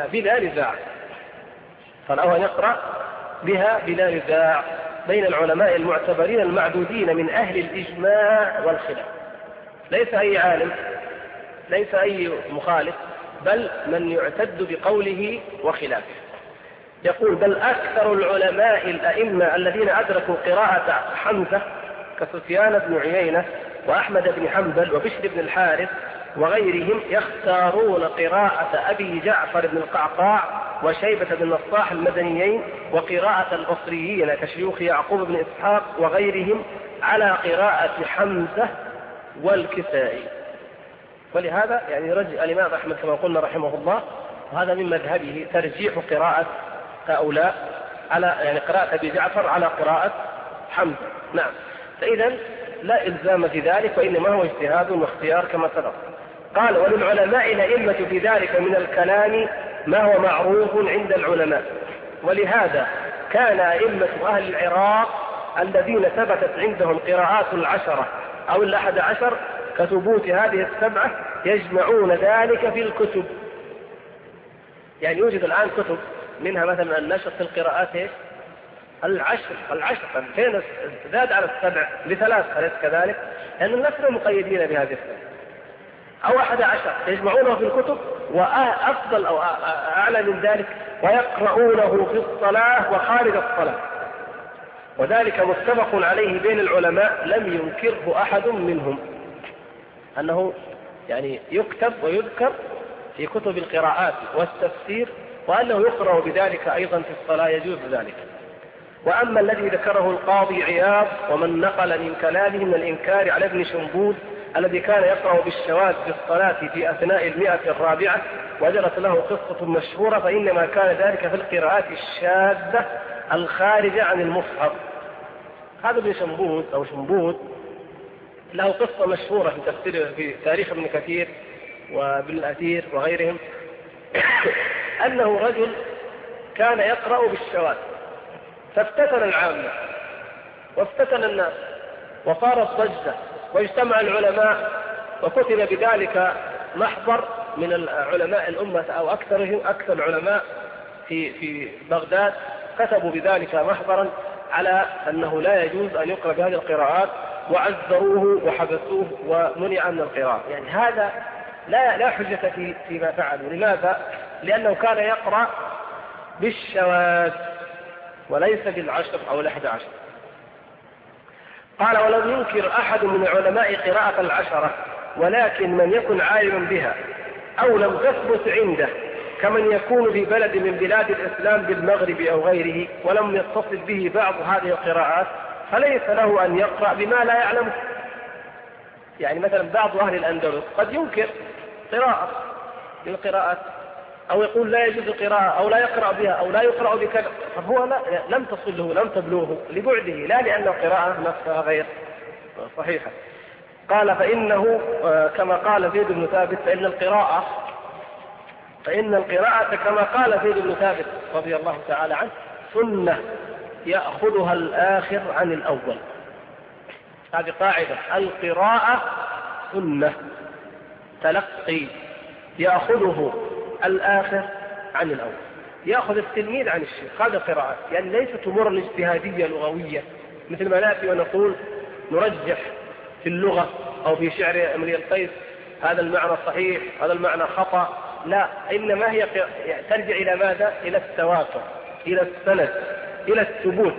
بها بلا نزاع بين العلماء المعتبرين المعدودين من أهل الإجماع والخلاف. ليس أي عالم، ليس أي مخالف، بل من يعتد بقوله وخلافه. يقول بل أكثر العلماء الأئمة الذين أدركوا قراءة حمزة كسفيان بن عيينة وأحمد بن حنبل وبشر بن الحارث وغيرهم يختارون قراءة أبي جعفر بن القعقاع وشيبة بن النصاح المدنيين وقراءة البصريين كشيوخ يعقوب بن إسحاق وغيرهم على قراءة حمزة والكسائي. ولهذا يعني رجع الإمام أحمد كما قلنا رحمه الله، وهذا من مذهبه ترجيح قراءة هؤلاء على يعني قراءة أبي جعفر على قراءة حمزة. نعم، فإذا لا إلزام في ذلك، وإنما هو اجتهاد واختيار كما سبق. قال وللعلماء الأئمة في ذلك من الكلام ما هو معروف عند العلماء، ولهذا كان أئمة أهل العراق الذين ثبتت عندهم قراءات 10 أو 11 كثبوت هذه 7 يجمعون ذلك في الكتب. يعني يوجد الآن كتب منها مثلا النشر في القراءات 10 فين زاد على 7 ل3، أليس كذلك؟ لأن الناس مقيدين بهذه 7 أو 11 يجمعونه في الكتب، وأفضل أو أعلى من ذلك ويقرؤونه في الصلاة وخارج الصلاة، وذلك متفق عليه بين العلماء لم ينكره أحد منهم، أنه يعني يكتب ويذكر في كتب القراءات والتفسير، وأنه يقرأ بذلك أيضا في الصلاة يجوز ذلك. وأما الذي ذكره القاضي عياض ومن نقل من كلامه من الإنكار على ابن شنبود الذي كان يقرأ بالشواذ في الصلاة في أثناء 104 وجرت له قصة مشهورة، فإنما كان ذلك في القراءات الشاذة الخارجة عن المصحف. هذا ابن شنبود أو شنبود له قصة مشهورة في تفسير في تاريخ ابن كثير وابن الأثير وغيرهم أنه رجل كان يقرأ بالشواذ فافتتن العامة وافتتن الناس وصارت ضجة واجتمع العلماء وكتب بذلك محضر من علماء الأمة أو أكثر العلماء في بغداد كتبوا بذلك محضرا على أنه لا يجوز أن يقرأ بهذه القراءات، وعذروه وحبسوه ومنع من القراءة. يعني هذا لا حجة فيما فعلوا. لماذا؟ لأنه كان يقرأ بالشواذ وليس بالعشر أو ال11. قال: ولم ينكر أحد من العلماء قراءة العشرة، ولكن من يكن عالما بها أو لم تثبت عنده، كمن يكون في بلد من بلاد الإسلام بالمغرب أو غيره ولم يتصل به بعض هذه القراءات، فليس له أن يقرأ بما لا يعلمه. يعني مثلا بعض أهل الأندلس قد ينكر قراءة للقراءات، أو يقول لا يجوز القراءة أو لا يقرأ بها أو لا يقرأ بكذا، فهو لم تصله لم تبلغه لبعده، لا لأن القراءة نفسها غير صحيحة. قال: فإنه كما قال زيد بن ثابت فإن القراءة كما قال زيد بن ثابت رضي الله تعالى عنه سنة يأخذها الآخر عن الأول. هذه قاعدة: القراءة سنة، تلقي يأخذه الآخر عن الأول، يأخذ التلميذ عن الشيخ. هذا قراءة، يعني ليست أمور اجتهادية لغوية مثل ما نأتي ونقول نرجح في اللغة أو في شعر امرئ القيس هذا المعنى صحيح هذا المعنى خطأ، لا، إنما هي ترجع إلى ماذا؟ إلى التواتر، إلى السند، إلى الثبوت.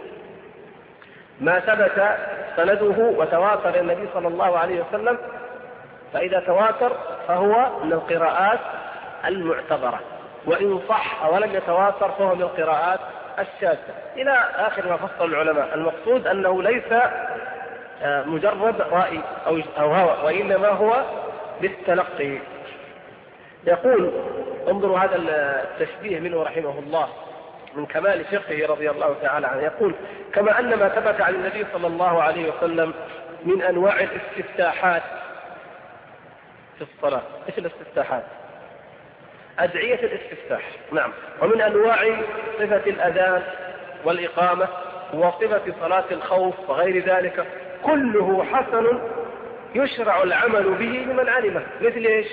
ما ثبت سنده وتواتر النبي صلى الله عليه وسلم، فإذا تواتر فهو من القراءات المعتبرة، وإن صح ولم يتواتر فهو من القراءات الشاذة، إلى آخر ما فصل العلماء. المقصود أنه ليس مجرد رأي أو هوى، وإنما هو بالتلقي. يقول: انظروا هذا التشبيه منه رحمه الله من كمال فقهه رضي الله تعالى عنه. يقول: كما أن ما ثبت عن النبي صلى الله عليه وسلم من أنواع الاستفتاحات في الصلاة. إيش الاستفتاحات؟ أدعية الاستفتاح، نعم. ومن أنواع صفة الأذان والإقامة وصفة صلاة الخوف وغير ذلك، كله حسن يشرع العمل به لمن علمه. مثل إيش؟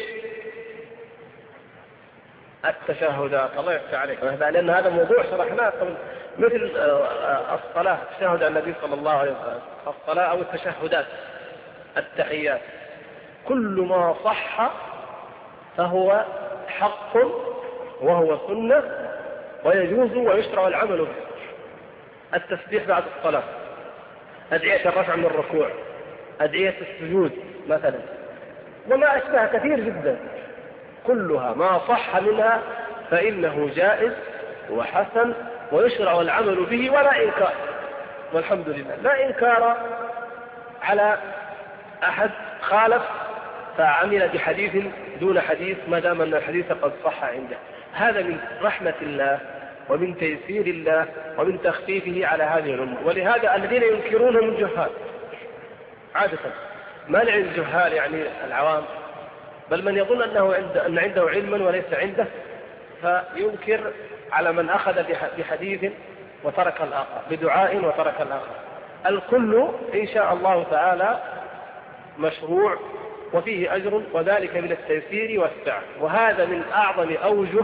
التشهدات. الله يفتح عليك، لأن هذا موضوع شرحناه قبل. مثل الصلاة، تشهد النبي صلى الله عليه وسلم، الصلاة أو التشهدات، التحيات، كل ما صح فهو حق وهو سنة ويجوز ويشرع العمل به. التسبيح بعد الصلاة، أدعية الرفع من الركوع، أدعية السجود مثلا، وما أشبه كثير جدا، كلها ما صح منها فإنه جائز وحسن ويشرع العمل به ولا إنكار، والحمد لله لا إنكار على أحد خالف فعمل بحديث دون حديث ما دام أن الحديث قد صح عنده. هذا من رحمة الله ومن تيسير الله ومن تخفيفه على هذه الأمور. ولهذا الذين ينكرونه من جهال عادة، ما نعني الجهال يعني العوام، بل من يظن أن عنده علما وليس عنده، فينكر على من أخذ بحديث وترك الآخر، بدعاء وترك الآخر. الكل إن شاء الله تعالى مشروع وفيه أجر، وذلك من التيسير والسعة. وهذا من أعظم أوجه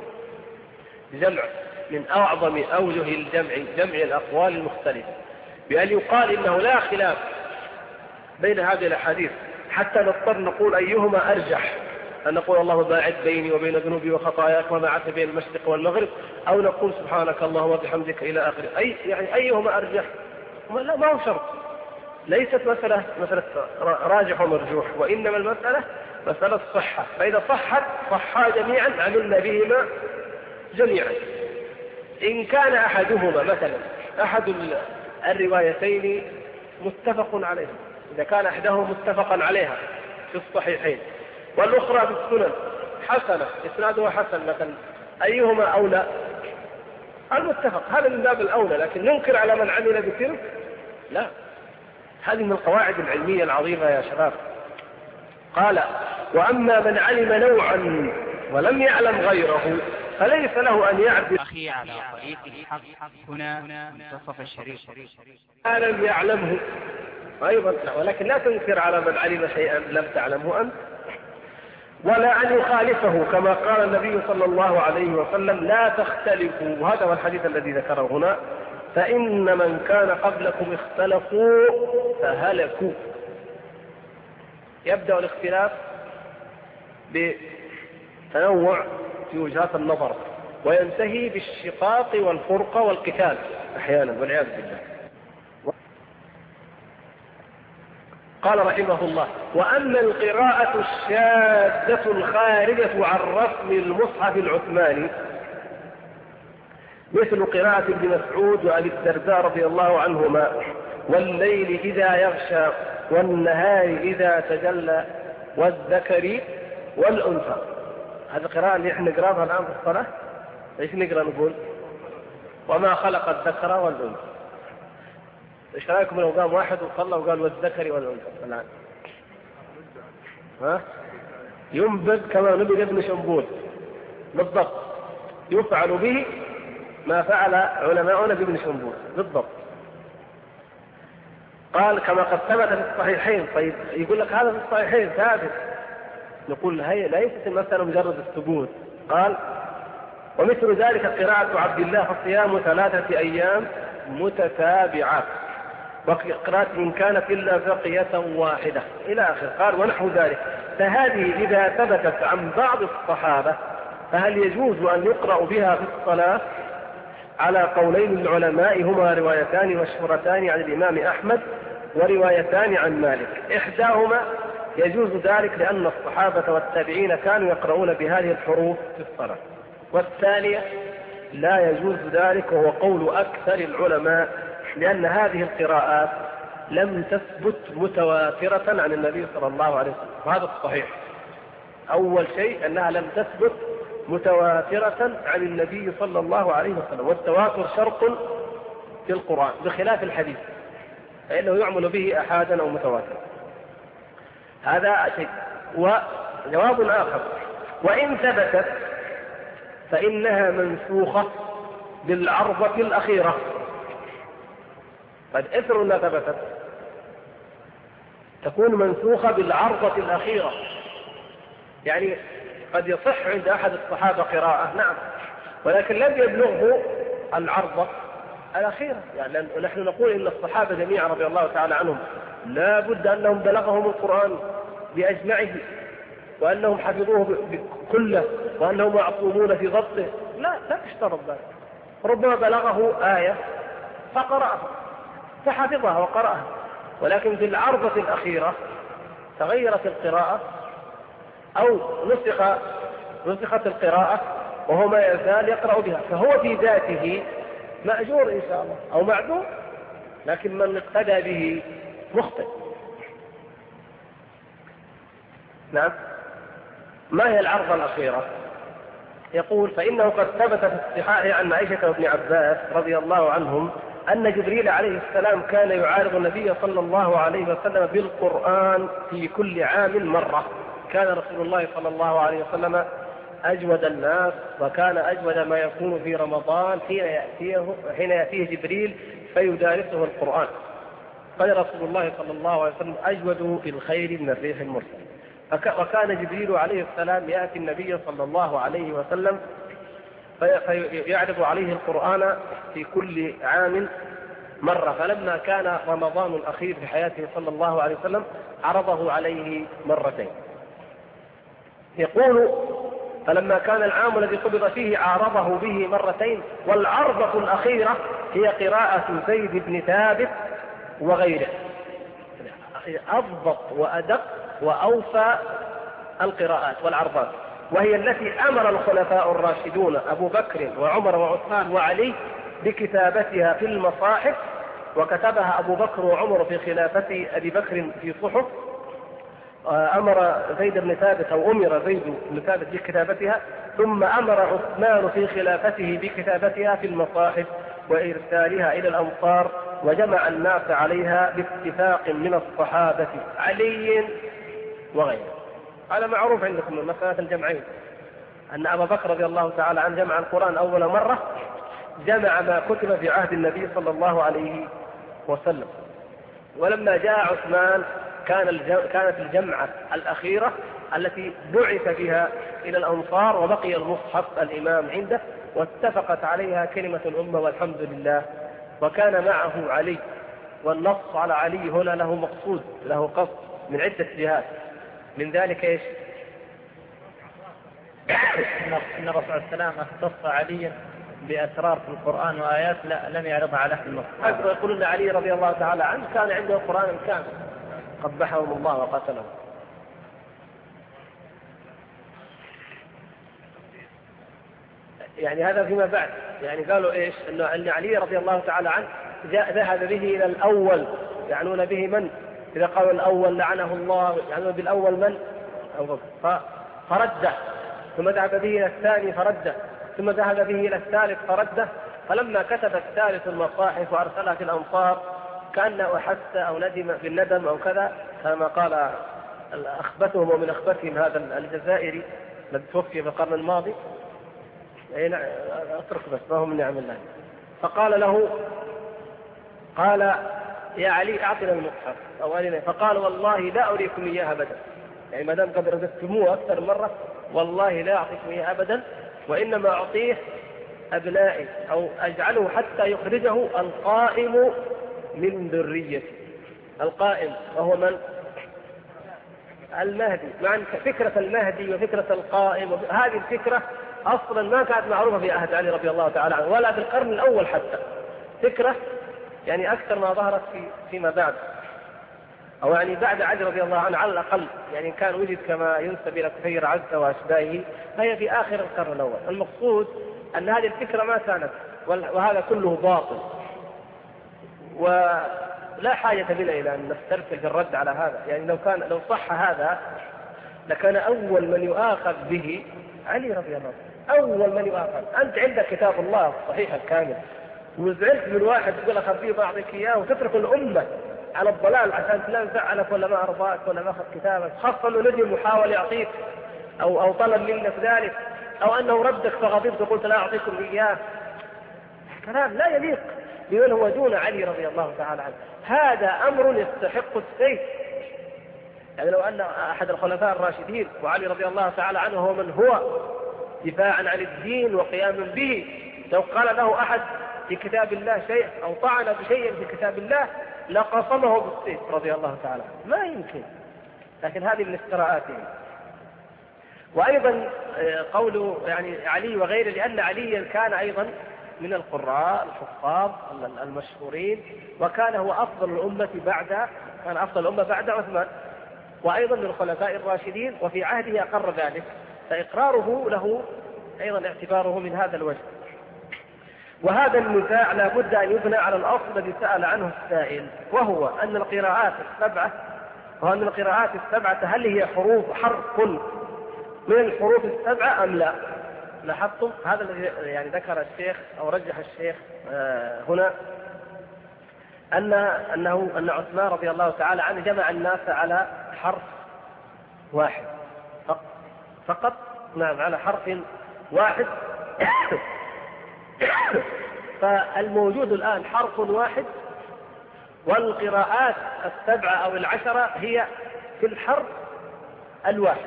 جمع، من أعظم أوجه الجمع، جمع الأقوال المختلفة، بأن يقال إنه لا خلاف بين هذه الأحاديث حتى نضطر نقول أيهما أرجح، أن نقول الله باعد بيني وبين ذنوبي وخطاياك وباعث بين المشرق والمغرب، أو نقول سبحانك اللهم وبحمدك إلى آخره. يعني أيهما أرجح؟ لا، ما هو شرط. ليست مسألة راجح ومرجوح، وإنما المسألة مسألة صحة. فإذا صحا جميعا عملنا بهما جميعا. إن كان أحدهما مثلا أحد الروايتين متفق عليه، إذا كان أحدهما متفقا عليها في الصحيحين والأخرى في السنن حسنة إسنادها حسن مثلا، أيهما أولى؟ المتفق، هذا من باب الأولى. لكن ننكر على من عمل بتلك؟ لا، هذه من القواعد العلمية العظيمة يا شباب. قال: وأما من علم نوعا ولم يعلم غيره فليس له أن يعبد أخي على طريق الحق هنا منتصف الشريف. لم يعلمه أيضا، ولكن لا تنكر على من علم شيئا لم تعلمه أنت. ولا أن يخالفه، كما قال النبي صلى الله عليه وسلم: لا تختلفوا، وهذا هو الحديث الذي ذكره هنا: فإن من كان قبلكم اختلفوا فهلكوا. يبدأ الاختلاف بتنوع في وجهات النظر، وينتهي بالشقاق والفرقة والقتال أحيانا والعياذ بالله. قال رحمه الله: وأما القراءة الشاذة الخارجة عن رسم المصحف العثماني مثل قراءة ابن مسعود وأبي الدرداء رضي الله عنهما: والليل إذا يغشى والنهار إذا تجلى والذكر والأنثى. هذه القراءة اللي احنا نقراها الآن في الصلاة. ايش نقرأ نقول؟ وما خلق الذكر والأنثى. ايش رايكم لو قام واحد وصلى وقال والذكر والأنثى الآن؟ ها؟ ينبذ كما نبذ ابن شنبول بالضبط، يفعل به ما فعل علماؤنا بابن شنبول بالضبط. قال: كما قد ثبت في الصحيحين. طيب يقول لك هذا في الصحيحين ثابت، نقول هي ليست المسألة مجرد الثبوت. قال: ومثل ذلك قراءة عبد الله فالصيام 3 أيام متتابعات، وقراءة إن كانت إلا بقية واحدة إلى آخر. قال: ونحو ذلك. فهذه إذا ثبتت عن بعض الصحابة فهل يجوز أن يقرأ بها في الصلاة؟ على قولين العلماء هما روايتان مشهورتان عن الإمام أحمد وروايتان عن مالك. إحداهما يجوز ذلك لأن الصحابة والتابعين كانوا يقرؤون بهذه الحروف في الصلاة، والثانية لا يجوز ذلك، وهو قول أكثر العلماء، لأن هذه القراءات لم تثبت متواترة عن النبي صلى الله عليه وسلم. وهذا الصحيح. أول شيء أنها لم تثبت متواترة عن النبي صلى الله عليه وسلم، والتواتر شرط في القرآن بخلاف الحديث فإنه يعمل به أحادا أو متواترا. هذا شيء. وجواب آخر: وإن ثبتت فإنها منسوخة بالعرضة الأخيرة. قد إثر أنها ثبتت تكون منسوخة بالعرضة الأخيرة، يعني قد يصح عند أحد الصحابة قراءة نعم، ولكن لم يبلغه العرضة الأخيرة. يعني نحن نقول إن الصحابة جميعا رضي الله تعالى عنهم لا بد أنهم بلغهم القرآن بأجمعه، وأنهم حفظوه كله، وأنهم معصومون في ضبطه. لا تشترط ذلك. ربما بلغه آية فقرأها فحفظها وقرأها، ولكن في العرضة الأخيرة تغيرت القراءة أو نسخت القراءة وهو ما يزال يقرأ بها، فهو في ذاته مأجور إن شاء الله أو معذور، لكن من اقتدى به مخطئ. نعم. ما هي العرضة الأخيرة؟ يقول: فإنه قد ثبت في الصحاح عن عائشة وابن عباس رضي الله عنهم أن جبريل عليه السلام كان يعارض النبي صلى الله عليه وسلم بالقرآن في كل عام مرة. كان رسول الله صلى الله عليه وسلم أجود الناس، وكان أجود ما يكون في رمضان حين يأتيه جبريل فيدارسه القرآن. قال رسول الله صلى الله عليه وسلم: أجود بالخير من الريح المرسل. وكان جبريل عليه السلام يأتي النبي صلى الله عليه وسلم فيعرض عليه القرآن في كل عام مرة، فلما كان رمضان الأخير في حياته صلى الله عليه وسلم عرضه عليه مرتين. يقول: فلما كان العام الذي قبض فيه عارضه به مرتين. والعرضة الأخيرة هي قراءة زيد بن ثابت وغيره، أضبط وأدق وأوفى القراءات والعرضات، وهي التي أمر الخلفاء الراشدون أبو بكر وعمر وعثمان وعلي بكتابتها في المصاحف، وكتبها أبو بكر وعمر في خلافة أبي بكر في صحف. أمر زيد بن ثابت أو أمر زيد بن ثابت بكتابتها، ثم أمر عثمان في خلافته بكتابتها في المصاحف وإرسالها إلى الأمصار، وجمع الناس عليها باتفاق من الصحابة علي وغيره. هذا معروف عندكم من مسألة الجمعين، أن أبا بكر رضي الله تعالى عنه جمع القرآن أول مرة، جمع ما كتب في عهد النبي صلى الله عليه وسلم. ولما جاء عثمان كانت الجمعة الأخيرة التي بعث بها إلى الأمصار وبقي المصحف الإمام عنده، واتفقت عليها كلمة الأمة والحمد لله. وكان معه علي، والنص على علي هنا له مقصود، له قصد من عدة جهات. من ذلك ايش؟ ان الرسول صلى الله عليه وسلم اختص عليا باسرار في القران وايات لم يعرضها على احد المصحف. يقولون ان علي رضي الله تعالى عنه كان عنده القران كامل قبحهم الله وقتلهم. يعني هذا فيما بعد، يعني قالوا ايش؟ ان علي رضي الله تعالى عنه ذهب به الى الاول، يعنون به من؟ اذا قالوا الاول لعنه الله، يعنون بالاول من؟ فرده، ثم ذهب به الى الثاني فرده، ثم ذهب به الى الثالث فرده. فلما كتب الثالث المصاحف وارسلها في الامصار كانه احس او ندم بالندم او كذا، كما قال اخبثهم ومن اخبثهم هذا الجزائري الذي توفي في القرن الماضي. اترك بس، ما هو من نعم الله. فقال له، قال يا علي اعطنا المصحف او ارنا، فقال والله لا اريكم اياه ابدا، يعني ما دام قد رددتموه اكثر مره والله لا اعطيكم اياه ابدا، وانما اعطيه ابنائي او اجعله حتى يخرجه القائم من ذريتي. القائم وهو من؟ المهدي. مع فكره المهدي وفكره القائم، هذه الفكره اصلا ما كانت معروفه في عهد علي رضي الله تعالى عنه ولا في القرن الاول حتى، فكره يعني اكثر ما ظهرت فيما بعد، او يعني بعد علي رضي الله عنه على الاقل، يعني كان وجد كما ينسب الى كثير عزة واشباهه، فهي في اخر القرن الاول. المقصود ان هذه الفكره ما كانت، وهذا كله باطل، ولا حاجه بنا الى ان نسترسل في الرد على هذا. يعني لو صح هذا لكان اول من يؤاخذ به علي رضي الله عنه، اول من يؤاخذ. انت عندك كتاب الله الصحيح الكامل، وزعلت من واحد يقول لك خبيه بعطيك اياه، وتترك الامه على الضلال عشان لا نزعلك ولا ما ارضاك ولا ما اخذ كتابك، خاصه انه نجي محاول يعطيك او طلب منك ذلك، او انه ردك فغضبت وقلت لا اعطيكم اياه. كلام لا يليق بمن هو دون علي رضي الله تعالى عنه. هذا امر يستحق السيف. يعني لو ان احد الخلفاء الراشدين وعلي رضي الله تعالى عنه هو من هو دفاعا عن الدين وقياما به، لو قال له احد في كتاب الله شيء او طعن بشيء في كتاب الله لقصمه بالسيف رضي الله تعالى، ما يمكن. لكن هذه من افتراءاته. وايضا قول يعني علي وغيره، لان عليا كان ايضا من القراء الحفاظ المشهورين، وكان هو افضل الامه بعد عثمان، وايضا من الخلفاء الراشدين، وفي عهده اقر ذلك، فاقراره له ايضا اعتباره من هذا الوجه. وهذا النزاع لا بد ان يبنى على الاصل الذي سأل عنه السائل، وهو ان القراءات السبعه هل هي حرف من الحروف السبعه ام لا؟ لاحظتم هذا الذي يعني ذكر الشيخ او رجح الشيخ هنا، ان عثمان رضي الله تعالى عنه جمع الناس على حرف واحد فقط، نعم على حرف واحد. فالموجود الآن حرف واحد، والقراءات السبعة أو العشرة هي في الحرف الواحد.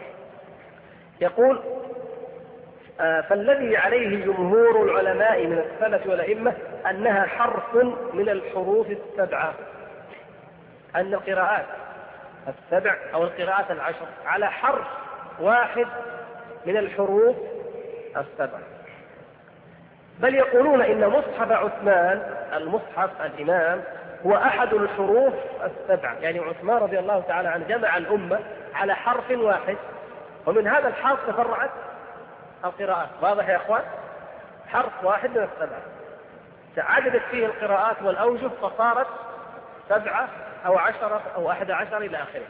يقول فالذي عليه جمهور العلماء من السلف والأئمة أنها حرف من الحروف السبعة، أن القراءات السبع أو القراءات العشر على حرف واحد من الحروف السبعة. بل يقولون إن مصحف عثمان، المصحف الإمام، هو أحد الحروف السبعة. يعني عثمان رضي الله تعالى عنه جمع الأمة على حرف واحد، ومن هذا الحرف تفرعت القراءات. واضح يا أخوان؟ حرف واحد من السبعة تعددت فيه القراءات والأوجه فصارت 7 أو 10 أو 11 إلى آخره.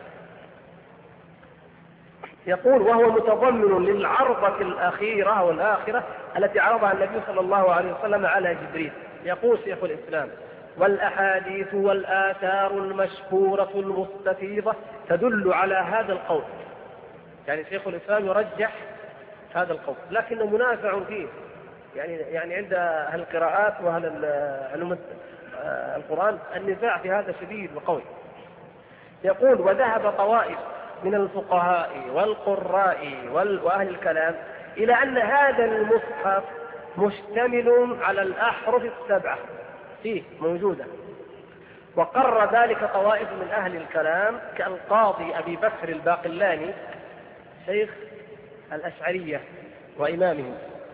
يقول وهو متضمن للعرضة الأخيرة والآخرة التي عرضها النبي صلى الله عليه وسلم على جبريل. يقول شيخ الإسلام والأحاديث والآثار المشهورة المستفيضة تدل على هذا القول. يعني شيخ الإسلام يرجح هذا القول، لكنه منازع فيه، يعني عند أهل القراءات وأهل علوم القرآن النزاع في هذا شديد وقوي. يقول وذهب طوائف من الفقهاء والقراء وأهل الكلام إلى أن هذا المصحف مشتمل على الأحرف السبعة فيه موجودة، وقر ذلك طوائف من أهل الكلام كالقاضي أبي بكر الباقلاني شيخ الأشعرية وإمامهم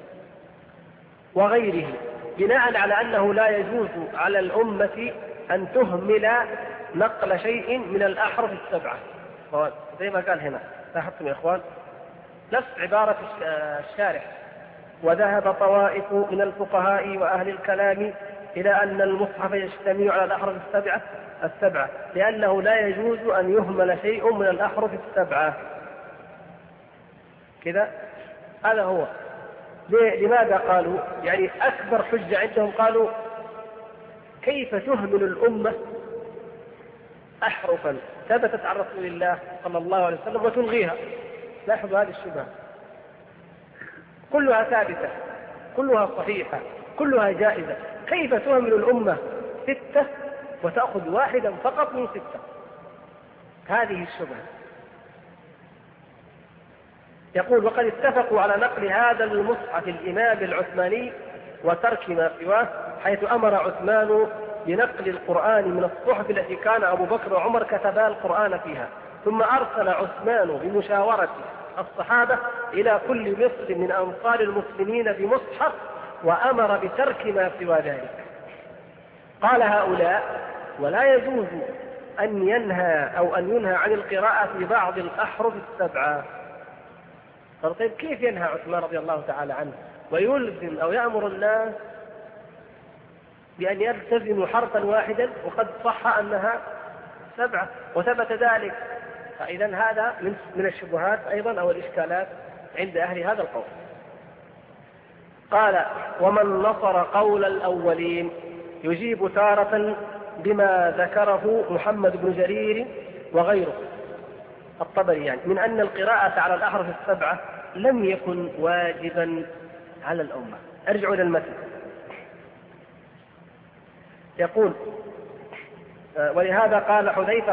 وغيره، بناء على أنه لا يجوز على الأمة أن تهمل نقل شيء من الأحرف السبعة. زي ما قال هنا، لاحظتم يا إخوان نفس عبارة الشارح: وذهب طوائف من الفقهاء وأهل الكلام إلى أن المصحف يشتمل على الأحرف السبعة لأنه لا يجوز أن يهمل شيء من الأحرف السبعة. كذا هذا هو. لماذا قالوا؟ يعني أكبر حجة عندهم قالوا: كيف تهمل الأمة أحرفا ثبتت عن رسول الله صلى الله عليه وسلم وتلغيها؟ لاحظوا هذه الشبهة، كلها ثابتة، كلها صحيحة، كلها جائزة، كيف تهمل الأمة 6 وتأخذ واحدا فقط من 6؟ هذه الشبهة. يقول: وقد اتفقوا على نقل هذا المصحف الإمام العثماني وترك ما سواه، حيث أمر عثمان بنقل القرآن من الصحف التي كان أبو بكر وعمر كتبا القرآن فيها، ثم أرسل عثمان بمشاورة الصحابة إلى كل مصر من أمصار المسلمين بمصحف، وأمر بترك ما سوى ذلك. قال هؤلاء: ولا يجوز أن ينهى عن القراءة في بعض الأحرف السبعة. طيب كيف ينهى عثمان رضي الله تعالى عنه ويلزم أو يأمر الناس بأن يلتزموا حرفا واحدا وقد صح أنها 7 وثبت ذلك؟ فإذا هذا من الشبهات أيضا أو الإشكالات عند أهل هذا القول. قال: ومن نصر قول الأولين يجيب تارة بما ذكره محمد بن جرير وغيره الطبري، يعني من أن القراءة على الأحرف السبعة لم يكن واجبا على الأمة. أرجع إلى المثل. يقول: ولهذا قال حذيفة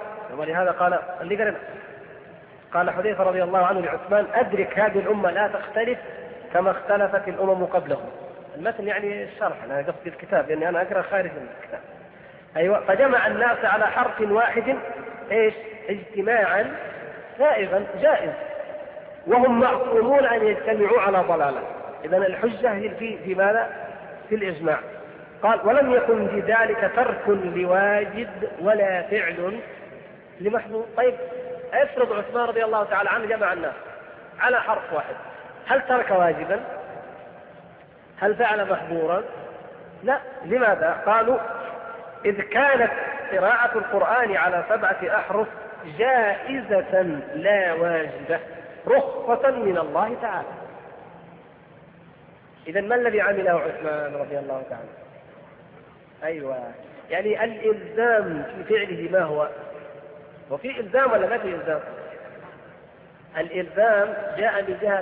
قال حذيفة رضي الله عنه لعثمان: أدرك هذه الأمة لا تختلف كما اختلفت الأمم قبلهم. المثل يعني الشرح، أنا قصدي الكتاب لأني أنا أقرأ خارج من الكتاب. أيوة. فجمع الناس على حرف واحد اجتماعا سائغا جائز، وهم معصومون أن يجتمعوا على ضلالة. إذن الحجة في ماذا؟ في الإجماع. قال: ولم يكن في ذلك ترك لواجب ولا فعل لمحظور. طيب افرض عثمان رضي الله تعالى عنه جمع الناس على حرف واحد، هل ترك واجبا؟ هل فعل محظورا؟ لا. لماذا؟ قالوا: إذ كانت قراءة القرآن على 7 أحرف جائزة لا واجبة، رخصة من الله تعالى. إذن ما الذي عمله عثمان رضي الله تعالى؟ أيوة، يعني الإلزام في فعله ما هو؟ وفي إلزام ولا ما في إلزام؟ الإلزام جاء من جهة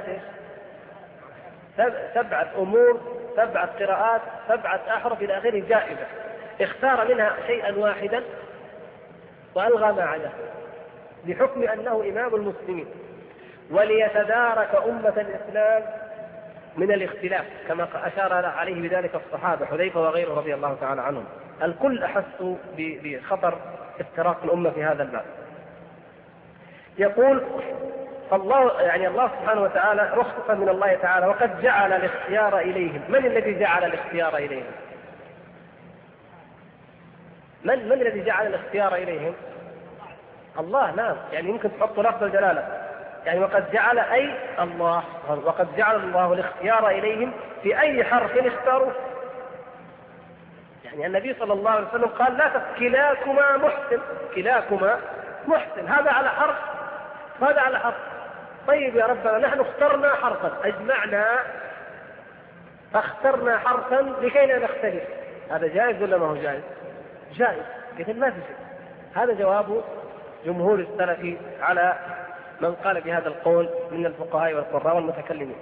7 أمور، 7 قراءات، 7 أحرف إلى آخره جائزة، اختار منها شيئا واحدا وألغى ما عداه بحكم أنه إمام المسلمين، وليتدارك أمة الإسلام من الاختلاف كما أشار عليه بذلك الصحابة حذيفة وغيره رضي الله تعالى عنهم. الكل أحسوا بخطر افتراق الأمة في هذا الباب. يقول: الله سبحانه وتعالى رخصة من الله تعالى، وقد جعل الاختيار إليهم. من الذي جعل الاختيار إليهم؟ من الذي جعل الاختيار إليهم؟ الله. نعم، يعني يمكن تحط لفظ الجلالة، يعني وقد جعل أي الله، وقد جعل الله الاختيار إليهم في أي حرف اختاروا. يعني النبي صلى الله عليه وسلم قال: لا كلاكما محسن، كلاكما محسن، هذا على حرف هذا على حرف. طيب يا ربنا نحن اخترنا حرفا، أجمعنا فاخترنا حرفا لكي لا نختلف، هذا جائز ولا ما هو جائز؟ جائز. لكن ما في شيء. هذا جواب جمهور السلف على من قال بهذا القول من الفقهاء والقراء والمتكلمين.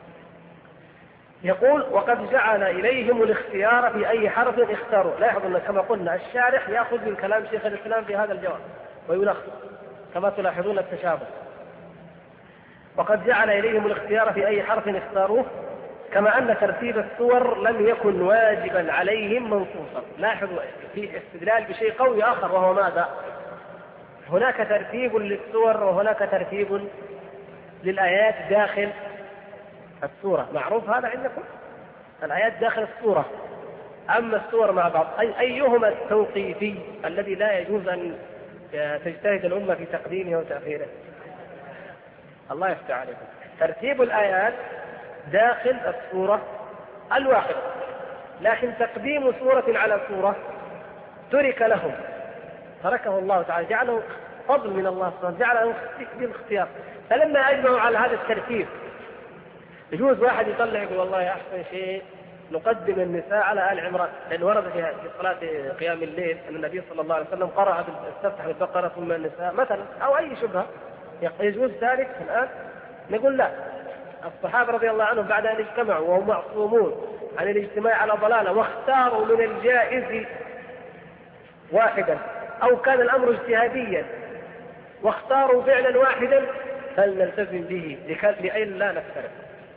يقول: وقد جعل إليهم الاختيار في أي حرف اختاروا. لاحظوا أن كما قلنا الشارح يأخذ من كلام شيخ الإسلام في هذا الجواب ويلخص، كما تلاحظون التشابه. وقد جعل إليهم الاختيار في أي حرف اختاروه، كما أن ترتيب السور لم يكن واجبا عليهم منصوصا. لاحظوا في استدلال بشيء قوي آخر، وهو ماذا؟ هناك ترتيب للسور وهناك ترتيب للآيات داخل السورة، معروف هذا عندكم؟ الآيات داخل السورة، أما السور مع بعض أيهما التوقيفي الذي لا يجوز أن تجتهد الأمة في تقديمه وتأخيره؟ الله يفتح عليكم. ترتيب الآيات داخل السورة الواحدة، لكن تقديم سورة على سورة ترك لهم، تركه الله تعالى، جعله فضل من الله سبحانه، جعله بالاختيار. فلما أجمعوا على هذا الترتيب، يجوز واحد يطلع يقول والله أحسن شيء نقدم النساء على آل عمران، لأن ورد في صلاة قيام الليل أن النبي صلى الله عليه وسلم قرأ استفتح بالبقرة ثم النساء مثلا، أو أي شبهة يجوز ذلك الآن؟ نقول لا، الصحابة رضي الله عنهم بعد أن اجتمعوا وهم معصومون عن الاجتماع على ضلالة واختاروا من الجائز واحدا، أو كان الأمر اجتهاديا واختاروا فعلا واحدا، فلنلتزم به لأي لا نفترق.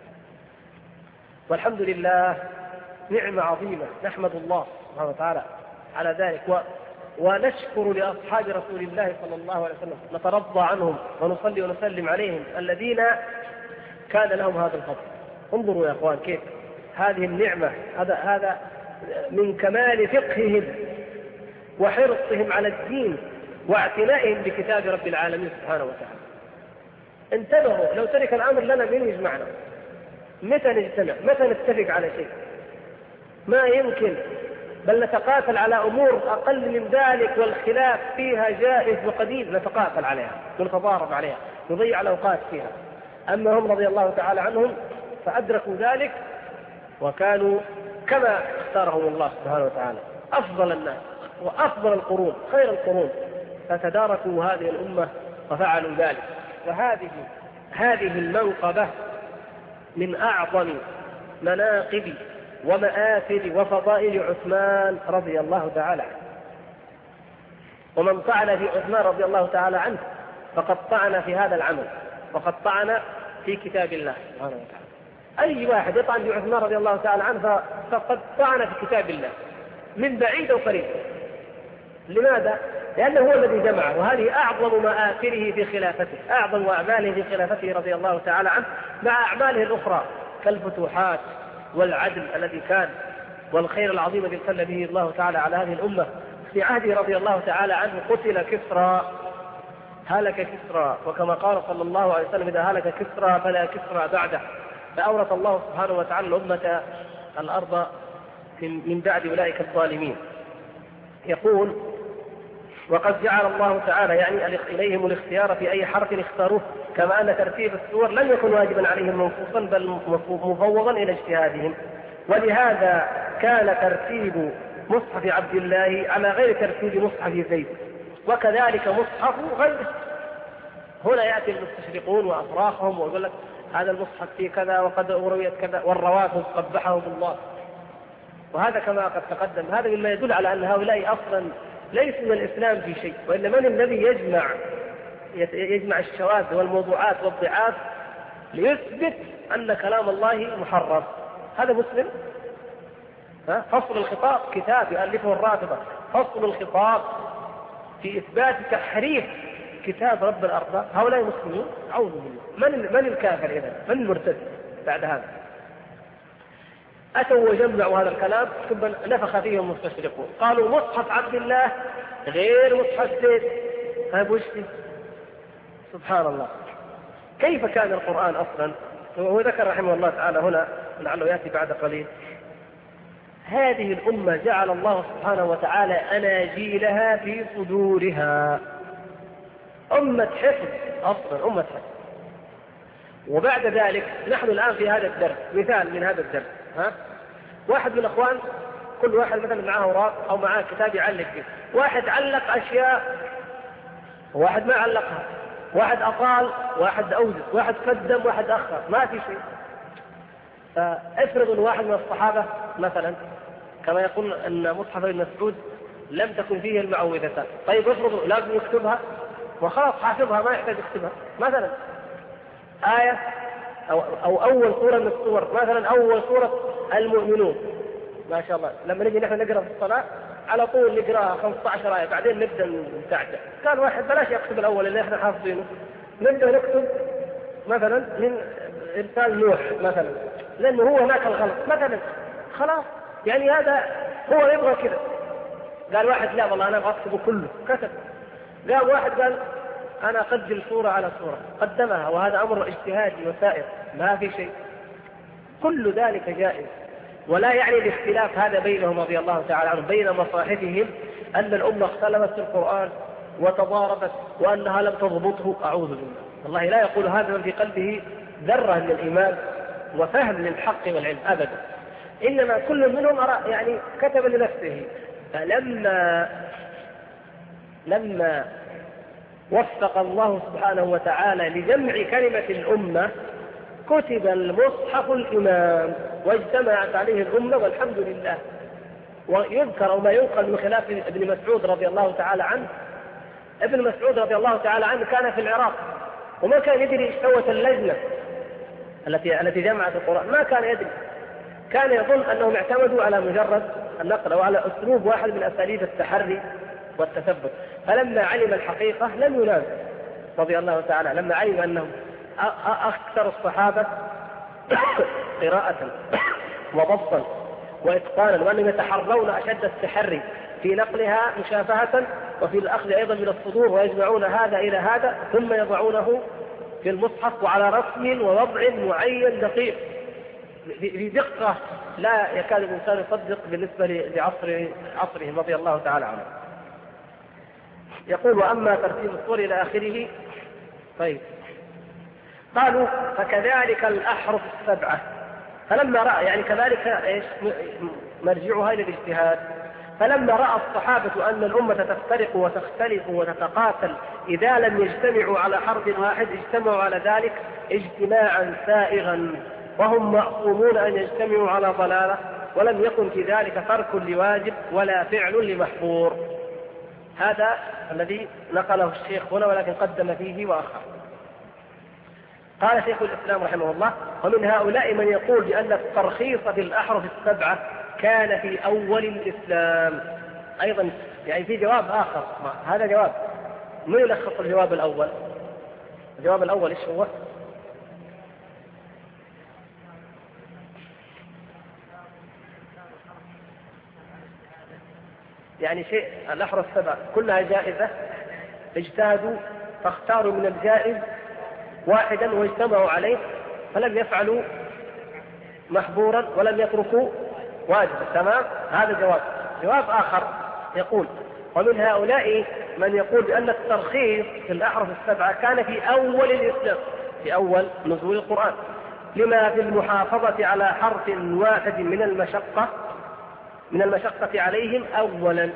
والحمد لله نعمة عظيمة، نحمد الله سبحانه وتعالى على ذلك، ونشكر لأصحاب رسول الله صلى الله عليه وسلم، نترضى عنهم ونصلي ونسلم عليهم الذين كان لهم هذا الفضل. انظروا يا أخوان كيف هذه النعمة، هذا من كمال فقههم وحرصهم على الدين واعتنائهم بكتاب رب العالمين سبحانه وتعالى. انتبهوا، لو ترك الأمر لنا من يجمعنا؟ متى نجتمع؟ متى نتفق على شيء؟ ما يمكن، بل نتقاتل على أمور أقل من ذلك والخلاف فيها جائز وقديم، نتقاتل عليها ونتضارب عليها، نضيع الأوقات فيها. أما هم رضي الله تعالى عنهم فأدركوا ذلك وكانوا كما اختارهم الله سبحانه وتعالى أفضل الناس وأفضل القرون، خير القرون، فتداركوا هذه الأمة وفعلوا ذلك. وهذه المنقبة من أعظم مناقب ومآثر وفضائل عثمان رضي الله تعالى عنه. ومن طعن في عثمان رضي الله تعالى عنه فقد طعن في هذا العمل، وقد طعن في كتاب الله سبحانه وتعالى. أي واحد يطعن في عثمان رضي الله تعالى عنه فقد طعن في كتاب الله من بعيد وقريب. لماذا؟ لأنه هو الذي جمعه، وهذه أعظم مآثره في خلافته، أعظم أعماله في خلافته رضي الله تعالى عنه، مع أعماله الأخرى كالفتوحات والعدل الذي كان، والخير العظيم الذي امتن به الله تعالى على هذه الأمة. في عهده رضي الله تعالى عنه قتل كسرى، هلك كسرى، وكما قال صلى الله عليه وسلم إذا هلك كسرى فلا كسرى بعده، فأورث الله سبحانه وتعالى الأمة الأرض من بعد أولئك الظالمين. يقول وقد جعل الله تعالى يعني إليهم الاختيار في أي حرف اختاروه، كما أن ترتيب السور لم يكن واجبا عليهم منصوصا بل مفوضا إلى اجتهادهم. ولهذا كان ترتيب مصحف عبد الله على غير ترتيب مصحف زيد، وكذلك مصحف غيره. هنا يأتي المستشرقون وأفراخهم ويقول لك هذا المصحف فيه كذا وقد رويت كذا، والروافض قبحهم الله. وهذا كما قد تقدم هذا مما يدل على أن هؤلاء أصلا ليس من الإسلام في شيء، وإن من الذي يجمع الشواذ والموضوعات والضعاف ليثبت أن كلام الله محرم؟ هذا مسلم؟ فصل الخطاب كتاب يؤلفه الرافضة، فصل الخطاب في إثبات تحريف كتاب رب الأرض. هؤلاء مسلمون؟ أعوذ بالله. من الكافر إذن؟ من المرتد بعد هذا؟ أتوا وجمعوا هذا الكلام ثم نفخ فيهم المستشرقون، قالوا مصحف عبد الله غير مصحف زيد. سبحان الله، كيف كان القرآن أصلا؟ وهو ذكر رحمه الله تعالى هنا لعله يأتي بعد قليل، هذه الأمة جعل الله سبحانه وتعالى أناجيلها في صدورها، أمة حفظ أصلا، أمة حفظ. وبعد ذلك نحن الآن في هذا الدرس، مثال من هذا الدرس، واحد من الأخوان كل واحد مثلا معه أوراق أو معه كتاب يعلق فيه، واحد علق أشياء وواحد ما علقها، واحد أطال واحد أوجز، واحد قدم واحد أخر، ما في شيء. فافرض واحد من الصحابة مثلا كما يقول أن مصحف ابن مسعود لم تكن فيه المعوذتان، طيب افرض لازم يكتبها، وخلاص حافظها ما يحتاج يكتبها. مثلا آية أو أول سورة من السور، مثلا أول سورة المؤمنون، ما شاء الله لما نجي نحن نقرأ في الصلاة على طول نقرأها 15 آية بعدين نبدأ نتعجب. كان واحد بلاش يكتب الأول اللي احنا حافظينه، نبدأ نكتب مثلا من إرسال نوح مثلا لأنه هو هناك الغلط مثلا، خلاص يعني هذا هو يبغى كذا. قال واحد لا والله أنا أبغى أكتبه كله، كتب. قال واحد قال أنا أقدم سورة على سورة، قدمها، وهذا أمر اجتهادي وسائر ما في شيء، كل ذلك جائز. ولا يعني الاختلاف هذا بينهم رضي الله تعالى عنهم بين مصاحفهم أن الأمة اختلفت في القرآن وتضاربت وأنها لم تضبطه، أعوذ بالله، والله لا يقول هذا من في قلبه ذرة من الإيمان وفهم للحق والعلم أبدا، إنما كل منهم يعني كتب لنفسه. فلما وفق الله سبحانه وتعالى لجمع كلمة الأمة كتب المصحف الإمام واجتمعت عليه الأمة والحمد لله. ويذكر ما ينقل من خلاف ابن مسعود رضي الله تعالى عنه. ابن مسعود رضي الله تعالى عنه كان في العراق وما كان يدري ايش سوت اللجنة التي جمعت القرآن، ما كان يدري، كان يظن أنهم اعتمدوا على مجرد النقل أو على أسلوب واحد من أساليب التحري والتثبت. فلما علم الحقيقة لم ينام رضي الله تعالى، لما علم أنهم أكثر الصحابة قراءة وضبطا وإتقانا وأنهم يتحرون أشد التحري في نقلها مشافهة وفي الأخذ أيضا من الصدور ويجمعون هذا إلى هذا ثم يضعونه في المصحف وعلى رسم ووضع معين دقيق بدقة لا يكاد الإنسان يصدق بالنسبة لعصرهم رضي الله تعالى عنه. يقول وأما ترتيب الصور إلى آخره. طيب قالوا فكذلك الأحرف السبعة، فلما رأى يعني كذلك إيش مرجعها إلى الاجتهاد، فلما رأى الصحابة أن الأمة تفترق وتختلف وتتقاتل إذا لم يجتمعوا على حرف واحد اجتمعوا على ذلك اجتماعا سائغا، وهم معصومون أن يجتمعوا على ضلالة، ولم يكن في ذلك ترك لواجب ولا فعل لمحظور. هذا الذي نقله الشيخ هنا ولكن قدم فيه وآخر. قال شيخ الإسلام رحمه الله ومن هؤلاء من يقول بأن الترخيص بالأحرف السبعة كان في أول الإسلام أيضا، يعني في جواب آخر. هذا جواب من يلخص الجواب الأول؟ الجواب الأول إيش هو؟ يعني شيء الأحرف السبعة كلها جائزة، اجتهدوا فاختاروا من الجائز واحدا واجتمعوا عليه فلم يفعلوا محظورا ولم يتركوا واجبا. تمام، هذا جواب. جواب آخر يقول ومن هؤلاء من يقول بأن الترخيص في الأحرف السبعة كان في أول الإسلام، في أول نزول القرآن، لما في المحافظة على حرف واحد من المشقة عليهم أولا،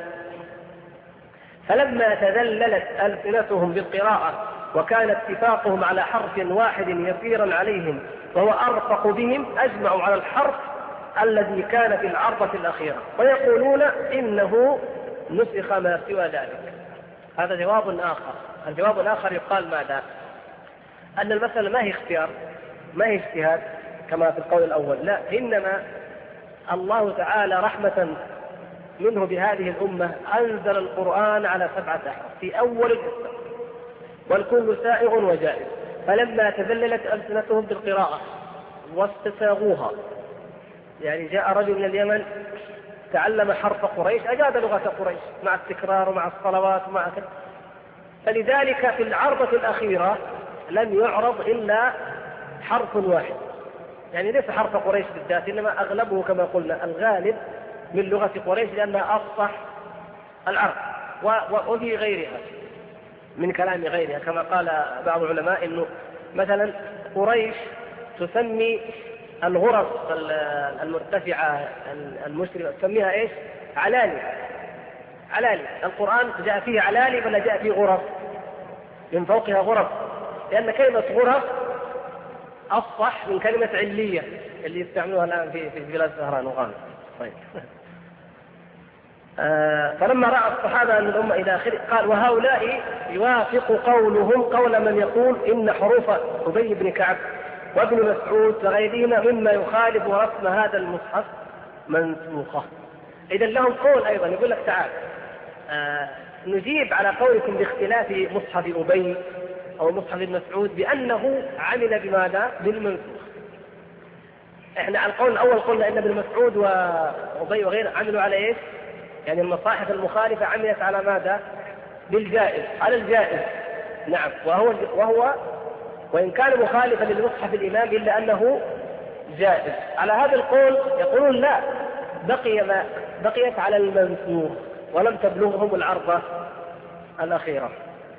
فلما تذللت ألسنتهم بالقراءة وكان اتفاقهم على حرف واحد يسيرا عليهم وهو أرفق بهم أجمعوا على الحرف الذي كان في العرضة الأخيرة ويقولون إنه نسخ ما سوى ذلك. هذا جواب آخر. الجواب الآخر يقال ماذا؟ أن المسألة ما هي اختيار، ما هي اجتهاد كما في القول الأول، لا، إنما الله تعالى رحمة منه بهذه الأمة أنزل القرآن على 7 أحرف في أول الإسلام والكل سائغ وجائز، فلما تذللت ألسنتهم بالقراءة واستساغوها، يعني جاء رجل من اليمن تعلم حرف قريش أجاد لغة قريش مع التكرار ومع الصلوات ومع كذا، فلذلك في العرضة الأخيرة لم يعرض إلا حرف واحد، يعني ليس حرف قريش بالذات إنما أغلبه كما قلنا الغالب من لغة قريش لأنها أفصح العرب وفي غيرها من كلام غيرها، كما قال بعض العلماء إنه مثلا قريش تسمي الغرف المرتفعة المشرفة تسميها إيش؟ علالي. القرآن جاء فيه علالي ولا جاء فيه غرف؟ من فوقها غرف، لأن كلمة غرف أفصح من كلمة علية اللي يستعملوها الآن في بلاد سهران وغانا. طيب. فلما رأى الصحابة أن الأمة إلى آخره قال وهؤلاء يوافق قولهم قول من يقول إن حروف أبي بن كعب وابن مسعود وغيرهما مما يخالف رسم هذا المصحف منسوخة. إذا لهم قول أيضا يقول لك تعال نجيب على قولكم باختلاف مصحف أبي أو مصحف مسعود بأنه عمل بماذا؟ بالمنسوخ. احنا على القول الأول قلنا إن ابن مسعود وأبي وغيره عملوا على إيش؟ يعني المصاحف المخالفة عملت على ماذا؟ بالجائز، على الجائز. نعم، وهو وإن كان مخالفا للمصحف الإمام إلا أنه جائز. على هذا القول يقولون لا، بقيت على المنسوخ ولم تبلغهم العرضة الأخيرة.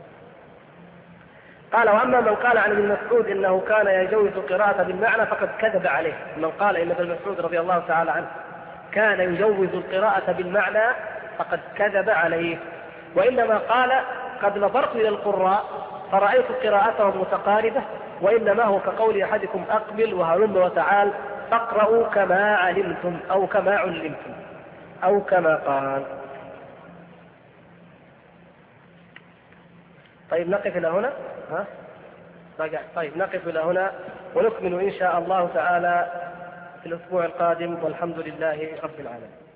قال وأما من قال عن ابن مسعود إنه كان يجوز القراءة بالمعنى فقد كذب عليه. من قال إن ابن مسعود رضي الله تعالى عنه كان يجوز القراءة بالمعنى فقد كذب عليه، وإنما قال قد نظرت إلى القراء فرأيت قراءتهم متقاربة، وإنما هو كقول أحدكم أقبل وهلم وتعال فاقرأوا كما علمتم أو كما علمتم أو كما قال. طيب نقف إلى هنا. طيب نقف إلى هنا ونكمل إن شاء الله تعالى في الأسبوع القادم، والحمد لله رب العالمين.